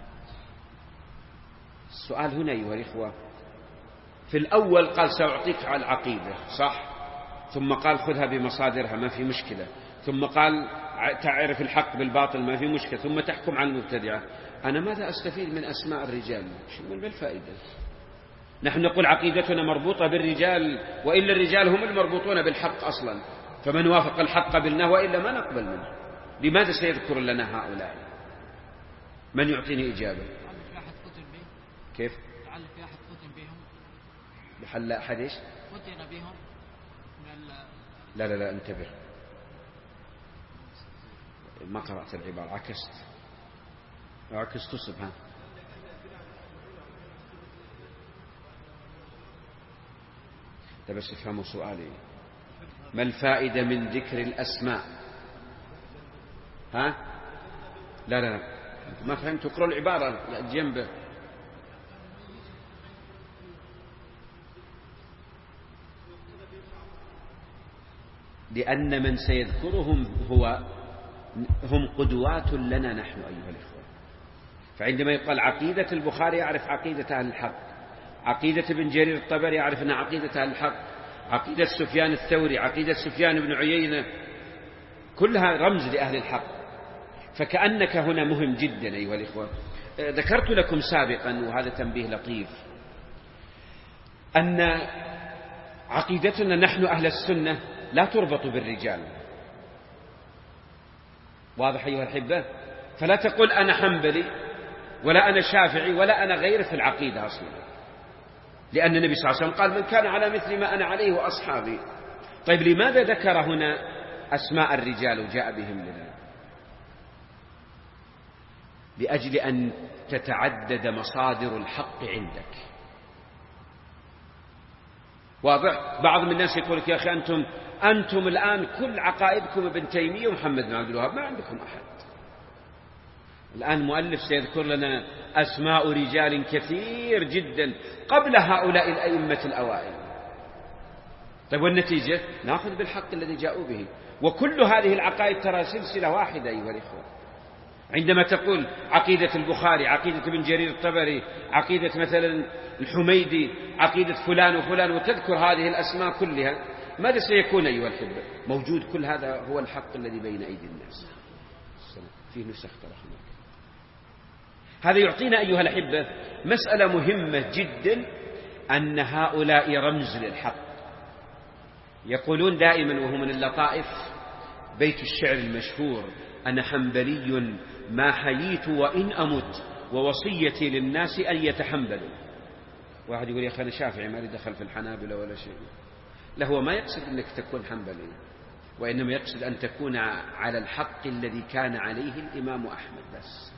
السؤال هنا أيها الإخوة، في الأول قال سأعطيك على العقيدة صح، ثم قال خذها بمصادرها ما في مشكلة، ثم قال تعرف الحق بالباطل ما في مشكلة، ثم تحكم على المبتدعة. أنا ماذا أستفيد من أسماء الرجال؟ شو من الفائدة؟ نحن نقول عقيدتنا مربوطة بالرجال، وإلا الرجال هم المربوطون بالحق أصلا، فمن وافق الحق قبلناه وإلا ما نقبل منه. لماذا سيذكر لنا هؤلاء؟ من يعطيني إجابة؟ كيف؟ لعل في أحد فتن بهم. لعل أحد إيش؟ فتن بهم. لا لا لا انتبه، ما قرأت العبارة، عكست عكست تصب. ها ده بس افهموا سؤالي، ما الفائدة من ذكر الأسماء؟ ها لا لا لا ما فهمت، اقرأوا العبارة جنبه. لأن من سيذكرهم هو هم قدوات لنا نحن أيها الإخوة. فعندما يقال عقيدة البخاري يعرف عقيدة أهل الحق، عقيدة ابن جرير الطبري يعرف أن عقيدة أهل الحق، عقيدة سفيان الثوري، عقيدة سفيان بن عيينة، كلها رمز لأهل الحق. فكأنك هنا مهم جدا أيها الإخوة. ذكرت لكم سابقا وهذا تنبيه لطيف أن عقيدتنا نحن أهل السنة لا تربط بالرجال. واضح أيها الأحبة؟ فلا تقول أنا حنبلي ولا أنا شافعي ولا أنا غير في العقيدة أصلا، لأن النبي صلى الله عليه وسلم قال من كان على مثل ما أنا عليه وأصحابي. طيب لماذا ذكر هنا أسماء الرجال وجاء بهم لنا؟ لأجل أن تتعدد مصادر الحق عندك. واضح؟ بعض من الناس يقول لك يا أخي أنتم أنتم الآن كل عقائدكم ابن تيمية ومحمد بن عبد الوهاب، ما عندكم أحد. الآن مؤلف سيذكر لنا أسماء رجال كثير جدا قبل هؤلاء الأئمة الأوائل. طيب والنتيجة نأخذ بالحق الذي جاءوا به. وكل هذه العقائد ترى سلسلة واحدة أيها الإخوة. عندما تقول عقيدة البخاري، عقيدة ابن جرير الطبري، عقيدة مثلا الحميدي، عقيدة فلان وفلان، وتذكر هذه الأسماء كلها، ماذا سيكون أيها الأحبة؟ موجود كل هذا هو الحق الذي بين أيدي الناس. فيه نسخ رحمك. هذا يعطينا أيها الأحبة مسألة مهمة جدا، أن هؤلاء رمز للحق. يقولون دائما وهو من اللطائف بيت الشعر المشهور: أنا حنبلي ما حييت وإن أمت ووصيتي للناس أن يتحنبلوا. واحد يقول يا أخي أنا شافعي ما لي دخل في الحنابلة ولا شيء. لا، هو ما يقصد أنك تكون حنبلي، وإنما يقصد أن تكون على الحق الذي كان عليه الإمام أحمد بس.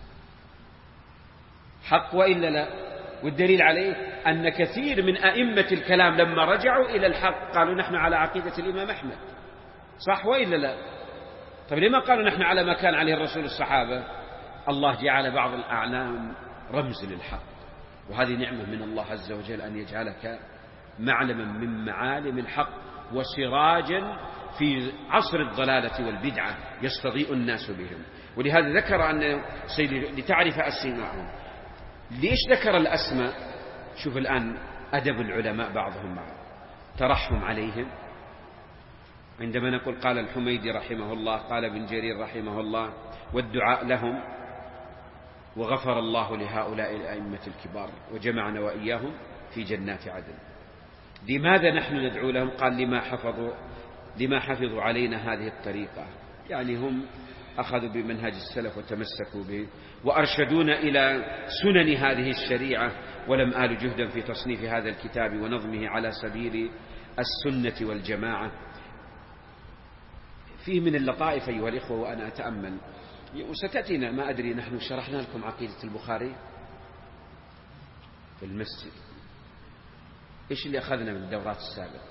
حق وإلا لا؟ والدليل عليه أن كثير من أئمة الكلام لما رجعوا إلى الحق قالوا نحن على عقيدة الإمام أحمد، صح وإلا لا؟ طيب لما قالوا نحن على ما كان عليه الرسول الصحابة؟ الله جعل بعض الأعلام رمز للحق، وهذه نعمة من الله عز وجل أن يجعلك معلما من معالم الحق وسراجا في عصر الضلالة والبدعة يستضيء الناس بهم. ولهذا ذكر أن سيدي لتعرف أسماءهم. ليش ذكر الأسماء؟ شوف الآن أدب العلماء بعضهم بعض، ترحم عليهم. عندما نقول قال الحميدي رحمه الله، قال ابن جرير رحمه الله، والدعاء لهم، وغفر الله لهؤلاء الأئمة الكبار وجمعنا وإياهم في جنات عدن. لماذا نحن ندعو لهم؟ قال لما حفظوا لما حفظوا علينا هذه الطريقة، يعني هم أخذوا بمنهج السلف وتمسكوا به وأرشدونا إلى سنن هذه الشريعة، ولم آل جهدا في تصنيف هذا الكتاب ونظمه على سبيل السنة والجماعة. فيه من اللطائف أيها الإخوة وأنا أتأمل، وستأتينا ما أدري، نحن شرحنا لكم عقيدة البخاري في المسجد. إيش اللي أخذنا من الدورات السابقة؟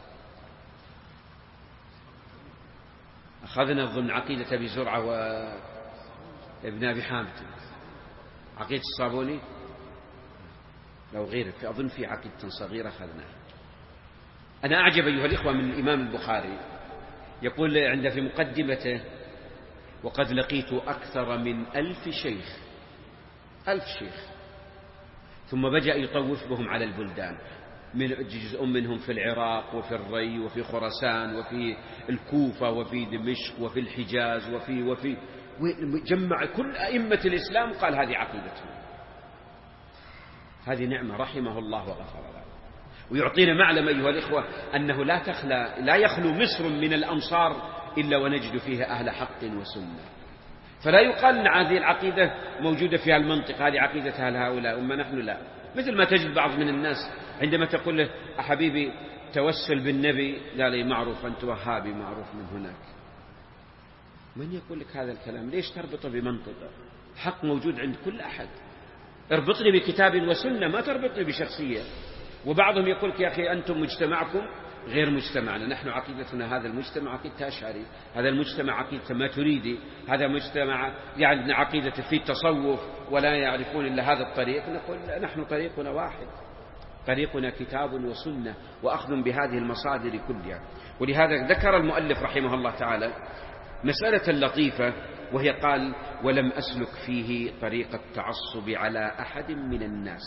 أخذنا ضمن عقيدة أبي زرعة وابن أبي حامد عقيدة الصابوني. أو غيره، في أظن في عقيدة صغيرة أخذناها. أنا أعجب أيها الإخوة من الإمام البخاري، يقول عند في مقدمته: وقد لقيت أكثر من ألف شيخ، ألف شيخ، ثم بدأ يطوف بهم على البلدان، من جزء منهم في العراق وفي الري وفي خراسان وفي الكوفة وفي دمشق وفي الحجاز وفي وفي جمع كل أئمة الإسلام، قال هذه عقيدتهم. هذه نعمة رحمه الله وغفر له. ويعطينا معلم أيها الإخوة أنه لا تخلى لا يخلو مصر من الأمصار إلا ونجد فيها أهل حق وسنة. فلا يقال أن هذه العقيدة موجودة في المنطقة، هذه عقيدة أهل هؤلاء، أما نحن لا. مثل ما تجد بعض من الناس عندما تقول له: أحبيبي توسل بالنبي، قال لي: معروف أنت وهابي، معروف من هناك. من يقول لك هذا الكلام؟ ليش تربطه بمنطقة؟ حق موجود عند كل أحد. اربطني بكتاب وسنة، ما تربطني بشخصية. وبعضهم يقول لك: يا أخي أنتم مجتمعكم غير مجتمعنا، نحن عقيدتنا هذا المجتمع عقيدة أشعري، هذا المجتمع عقيدة ما تريدي، هذا مجتمع يعني عقيدة في التصوف ولا يعرفون إلا هذا الطريق. نقول نحن طريقنا واحد، طريقنا كتاب وسنة وأخذ بهذه المصادر كلها. ولهذا ذكر المؤلف رحمه الله تعالى مسألة لطيفة، وهي قال: ولم أسلك فيه طريق التعصب على أحد من الناس.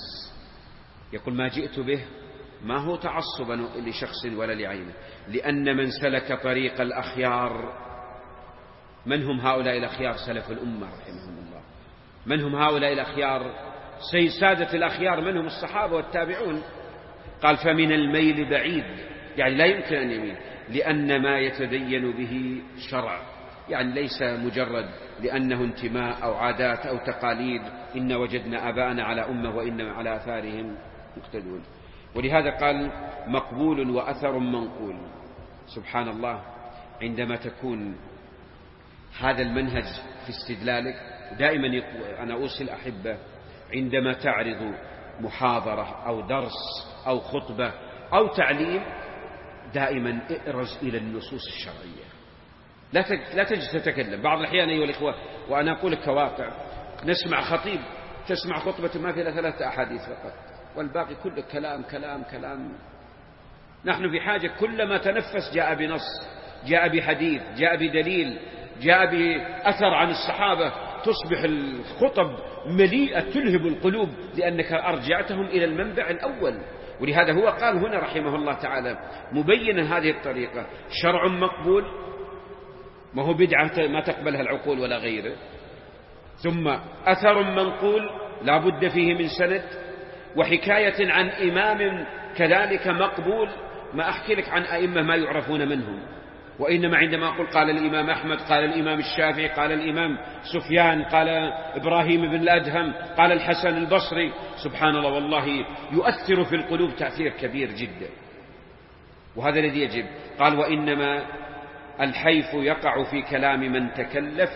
يقول: ما جئت به ما هو تعصبا لشخص ولا لعينه، لأن من سلك طريق الأخيار، من هم هؤلاء الأخيار؟ سلف الأمة رحمهم الله. من هم هؤلاء الأخيار؟ سادة الأخيار، من هم؟ الصحابة والتابعون. قال: فمن الميل بعيد، يعني لا يمكن أن يميل، لأن ما يتدين به شرع، يعني ليس مجرد لأنه انتماء أو عادات أو تقاليد. إن وجدنا آباءنا على أمة وإنما على آثارهم مقتدون. ولهذا قال: مقبول وأثر منقول. سبحان الله، عندما تكون هذا المنهج في استدلالك دائما، أنا أوصي الأحبة عندما تعرض محاضرة أو درس أو خطبة أو تعليم، دائما ائرز إلى النصوص الشرعية، لا تجلس تتكلم. بعض الأحيان أيها الإخوة، وأنا أقول لك كواقع، نسمع خطيب تسمع خطبة ما فيها ثلاثة أحاديث فقط، والباقي كله كلام كلام كلام. نحن بحاجة كلما تنفس جاء بنص، جاء بحديث، جاء بدليل، جاء بأثر عن الصحابة، تصبح الخطب مليئة تلهب القلوب، لأنك أرجعتهم إلى المنبع الأول. ولهذا هو قال هنا رحمه الله تعالى مبينا هذه الطريقة: شرع مقبول، ما هو بدعة ما تقبلها العقول ولا غيره، ثم أثر منقول لا بد فيه من سند، وحكاية عن إمام كذلك مقبول. ما أحكي لك عن أئمة ما يعرفون منهم، وإنما عندما أقول قال الإمام أحمد، قال الإمام الشافعي، قال الإمام سفيان، قال إبراهيم بن الأدهم، قال الحسن البصري، سبحان الله والله يؤثر في القلوب تأثير كبير جدا. وهذا الذي يجب. قال: وإنما الحيف يقع في كلام من تكلف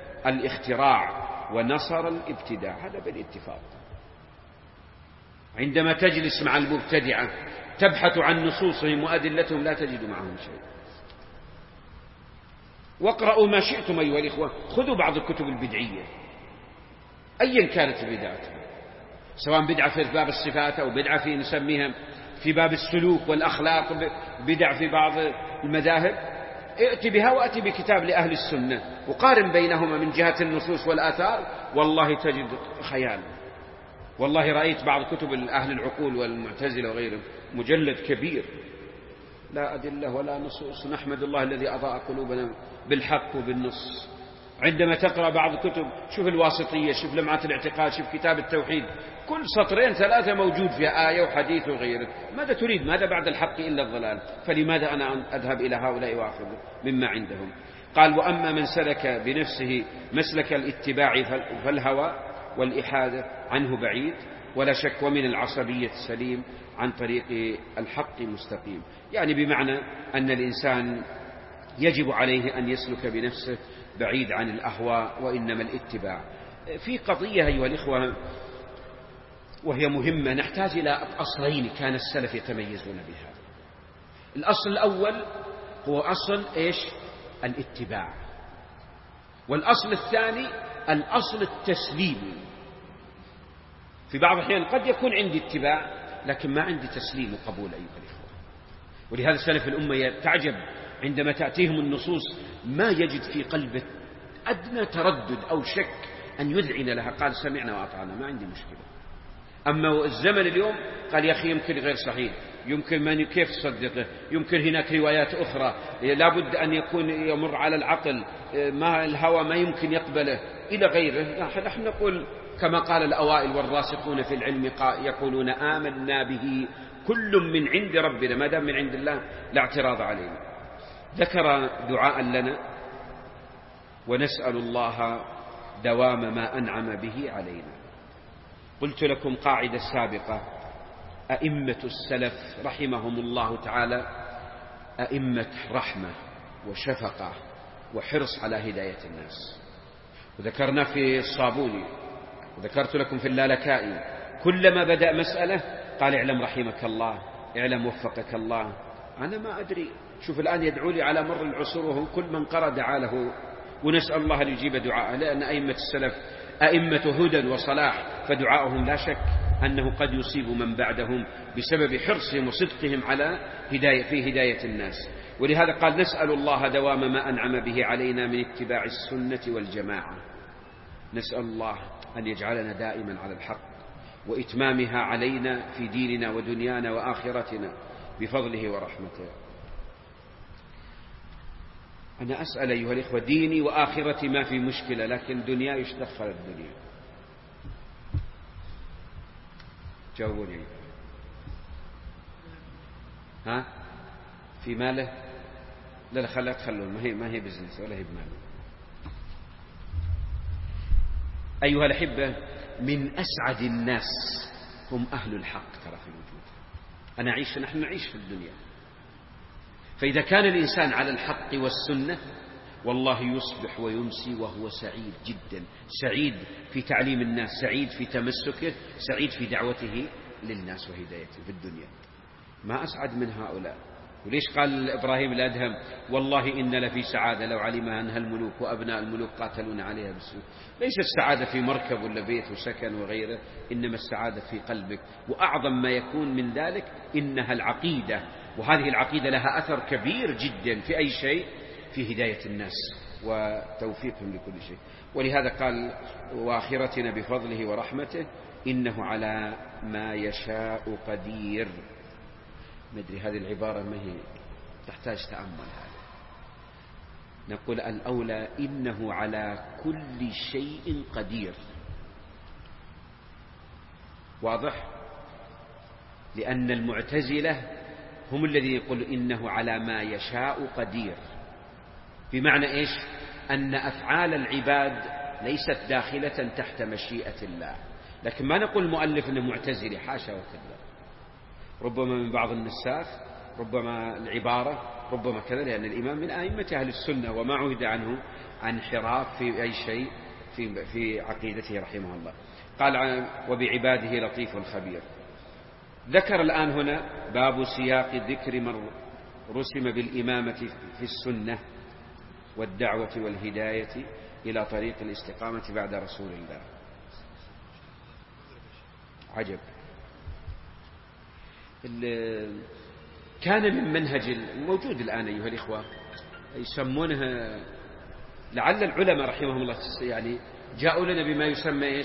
الاختراع ونصر الابتداع، هذا بالاتفاق. عندما تجلس مع المبتدعة تبحث عن نصوصهم وأدلتهم لا تجد معهم شيء. واقرأوا ما شئتم أيها الإخوة، خذوا بعض الكتب البدعية أيا كانت بدعتها، سواء بدعة في باب الصفات أو بدعة في نسميها في باب السلوك والأخلاق، بدع في بعض المذاهب، ائت بها وأتي بكتاب لأهل السنة وقارن بينهما من جهة النصوص والآثار، والله تجد خيال. والله رأيت بعض كتب أهل العقول والمعتزلة وغيرهم، مجلد كبير لا أدلة ولا نصوص، نحمد الله الذي أضاء قلوبنا بالحق وبالنص. عندما تقرأ بعض الكتب، شوف الواسطية، شوف لمعة الاعتقاد، شوف كتاب التوحيد، كل سطرين ثلاثة موجود فيها آية وحديث وغيره. ماذا تريد؟ ماذا بعد الحق إلا الضلال؟ فلماذا أنا أذهب إلى هؤلاء وأخذ مما عندهم؟ قال: وأما من سلك بنفسه مسلك الاتباع فالهوى والإحادة عنه بعيد ولا شك، ومن العصبية السليم عن طريق الحق مستقيم. يعني بمعنى أن الإنسان يجب عليه أن يسلك بنفسه بعيد عن الأهواء، وإنما الاتباع. في قضية أيها الإخوة وهي مهمة، نحتاج إلى أصلين كان السلف يتميزون بها. الأصل الأول هو أصل إيش؟ الاتباع. والأصل الثاني الأصل التسليم. في بعض الأحيان قد يكون عندي اتباع لكن ما عندي تسليم وقبول أيها الإخوة. ولهذا سلف الأمة تعجب عندما تأتيهم النصوص ما يجد في قلبه أدنى تردد أو شك أن يذعن لها، قال سمعنا وأطعنا ما عندي مشكلة. أما الزمن اليوم قال يا أخي يمكن غير صحيح، يمكن من كيف تصدقه، يمكن هناك روايات أخرى لابد أن يكون يمر على العقل، ما الهوى ما يمكن يقبله إلى غيره. نحن نقول كما قال الأوائل والراسخون في العلم يقولون آمنا به كل من عند ربنا، ما دام من عند الله لا اعتراض علينا. ذكر دعاء لنا ونسأل الله دوام ما أنعم به علينا. قلت لكم قاعدة سابقة، أئمة السلف رحمهم الله تعالى أئمة رحمة وشفقة وحرص على هداية الناس. وذكرنا في الصابوني وذكرت لكم في اللالكائي كلما بدأ مسألة قال اعلم رحمك الله، اعلم وفقك الله. أنا ما أدري، شوف الآن يدعو لي على مر العصور وهم كل من قرأ دعا له، ونسأل الله أن يجيب دعاءه، لأن أئمة السلف أئمة هدى وصلاح، فدعاؤهم لا شك أنه قد يصيب من بعدهم بسبب حرصهم وصدقهم على هداية في هداية الناس. ولهذا قال نسأل الله دوام ما أنعم به علينا من اتباع السنة والجماعة. نسأل الله أن يجعلنا دائما على الحق وإتمامها علينا في ديننا ودنيانا وآخرتنا بفضله ورحمته. أنا أسأل أيها الإخوة، ديني وآخرتي ما في مشكلة، لكن دنيا إيش دخل الدنيا؟ جاوبوني. ها في ماله؟ لا لا خلها تخلون، ما هي ما هي بزنس ولا هي بماله. أيها الأحبة، من أسعد الناس هم أهل الحق ترى في الوجود. أنا أعيش، نحن نعيش في الدنيا، فإذا كان الإنسان على الحق والسنة والله يصبح ويمسي وهو سعيد جدا، سعيد في تعليم الناس، سعيد في تمسكه، سعيد في دعوته للناس وهدايته في الدنيا. ما أسعد من هؤلاء. وليش قال إبراهيم الأدهم والله إن لفي سعادة لو علمها أنها الملوك وأبناء الملوك قاتلون عليها بالسوء؟ ليس السعادة في مركب ولا بيت وسكن وغيره، إنما السعادة في قلبك، وأعظم ما يكون من ذلك إنها العقيدة، وهذه العقيدة لها أثر كبير جدا في أي شيء، في هداية الناس وتوفيقهم لكل شيء. ولهذا قال وآخرتنا بفضله ورحمته إنه على ما يشاء قدير. مدري هذه العبارة ما هي تحتاج تأمل. هذا نقول الأولى إنه على كل شيء قدير. واضح؟ لأن المعتزلة هم الذين يقولون إنه على ما يشاء قدير، بمعنى إيش؟ أن أفعال العباد ليست داخلة تحت مشيئة الله. لكن ما نقول المؤلف أنه معتزلي، حاشا وكذا، ربما من بعض النساخ، ربما العبارة، ربما كذا، لأن الإمام من أئمة أهل السنة وما عهد عنه عن انحراف في أي شيء في في عقيدته رحمه الله. قال وبعباده لطيف خبير. ذكر الآن هنا باب سياق ذكر من رسم بالإمامة في السنة والدعوة والهداية إلى طريق الاستقامة بعد رسول الله. عجب. كان من منهج الموجود الآن أيها الإخوة يسمونها، لعل العلماء رحمهم الله يعني جاءوا لنا بما يسمى إيش؟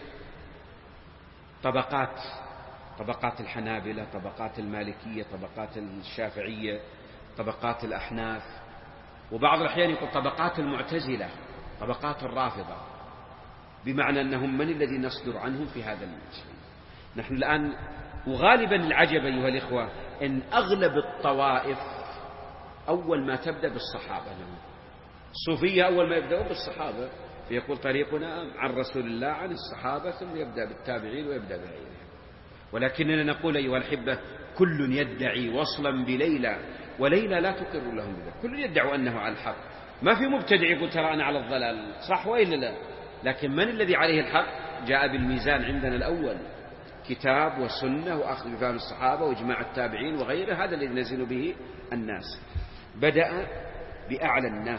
طبقات، طبقات الحنابلة، طبقات المالكية، طبقات الشافعية، طبقات الأحناف، وبعض الأحيان يقول طبقات المعتزلة، طبقات الرافضة، بمعنى أنهم من الذي نصدر عنهم في هذا المجال. نحن الآن وغالبا العجب أيها الإخوة إن أغلب الطوائف أول ما تبدأ بالصحابة، الصوفية أول ما يبدأوا بالصحابة، فيقول طريقنا عن رسول الله عن الصحابة، ثم يبدأ بالتابعين ويبدأ بغيرهم. ولكننا نقول أيها الأحبة كل يدعي وصلا بليلى وليلى لا تقر لهم بذلك، كل يدعو أنه على الحق، ما في مبتدع يقول ترى أنا على الضلال، صح وإلا لا؟ لكن من الذي عليه الحق؟ جاء بالميزان عندنا الأول، كتاب وسنة وأخذ بفهم الصحابة وإجماع التابعين وغيره، هذا الذي نزل به الناس. بدأ بأعلى الناس،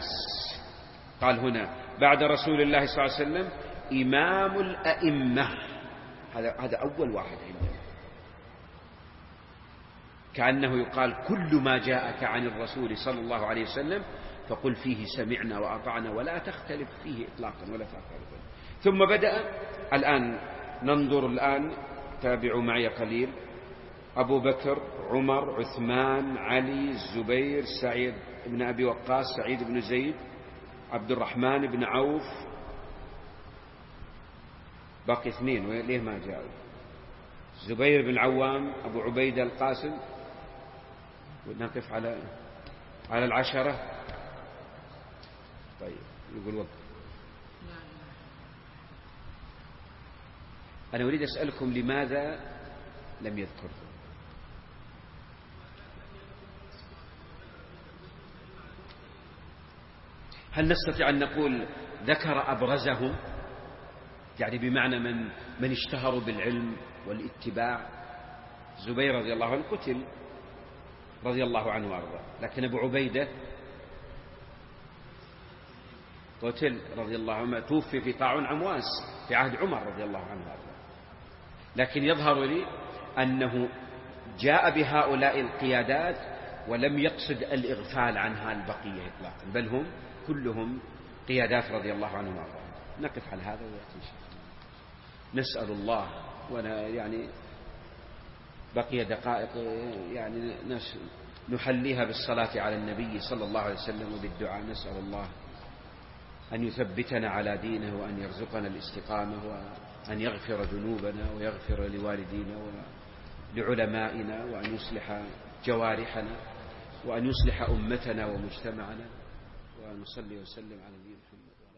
قال هنا بعد رسول الله صلى الله عليه وسلم إمام الأئمة، هذا هذا أول واحد عندنا، كأنه يقال كل ما جاءك عن الرسول صلى الله عليه وسلم فقل فيه سمعنا وأطعنا ولا تختلف فيه إطلاقا ولا تختلف. ثم بدأ الآن ننظر الآن، تابعوا معي قليل: أبو بكر، عمر، عثمان، علي، الزبير، سعيد بن أبي وقاص، سعيد بن زيد، عبد الرحمن بن عوف، باقي اثنين ليه ما جاءوا؟ الزبير بن عوام، أبو عبيدة، القاسم. ونقف على على العشرة. طيب يقول وقف. أنا أريد أسألكم لماذا لم يذكر؟ هل نستطيع أن نقول ذكر أبرزهم، يعني بمعنى من من اشتهروا بالعلم والاتباع؟ زبير رضي الله عنه قتل رضي الله عنه وارضاه، لكن أبو عبيدة قتل رضي الله عنه، توفي في طاعون عمواس في عهد عمر رضي الله عنه وارضاه. لكن يظهر لي أنه جاء بهؤلاء القيادات ولم يقصد الإغفال عنها البقية إطلاقا، بل هم كلهم قيادات رضي الله عنهم وارضاهم. نقف على هذا ويأتي نسأل الله، وأنا يعني بقي دقائق يعني نحليها بالصلاة على النبي صلى الله عليه وسلم وبالدعاء. نسأل الله أن يثبتنا على دينه، وأن يرزقنا الاستقامة، وأن يغفر ذنوبنا ويغفر لوالدينا ولعلمائنا، وأن يصلح جوارحنا، وأن يصلح أمتنا ومجتمعنا، وأن نصلي وسلم على نبينا محمد.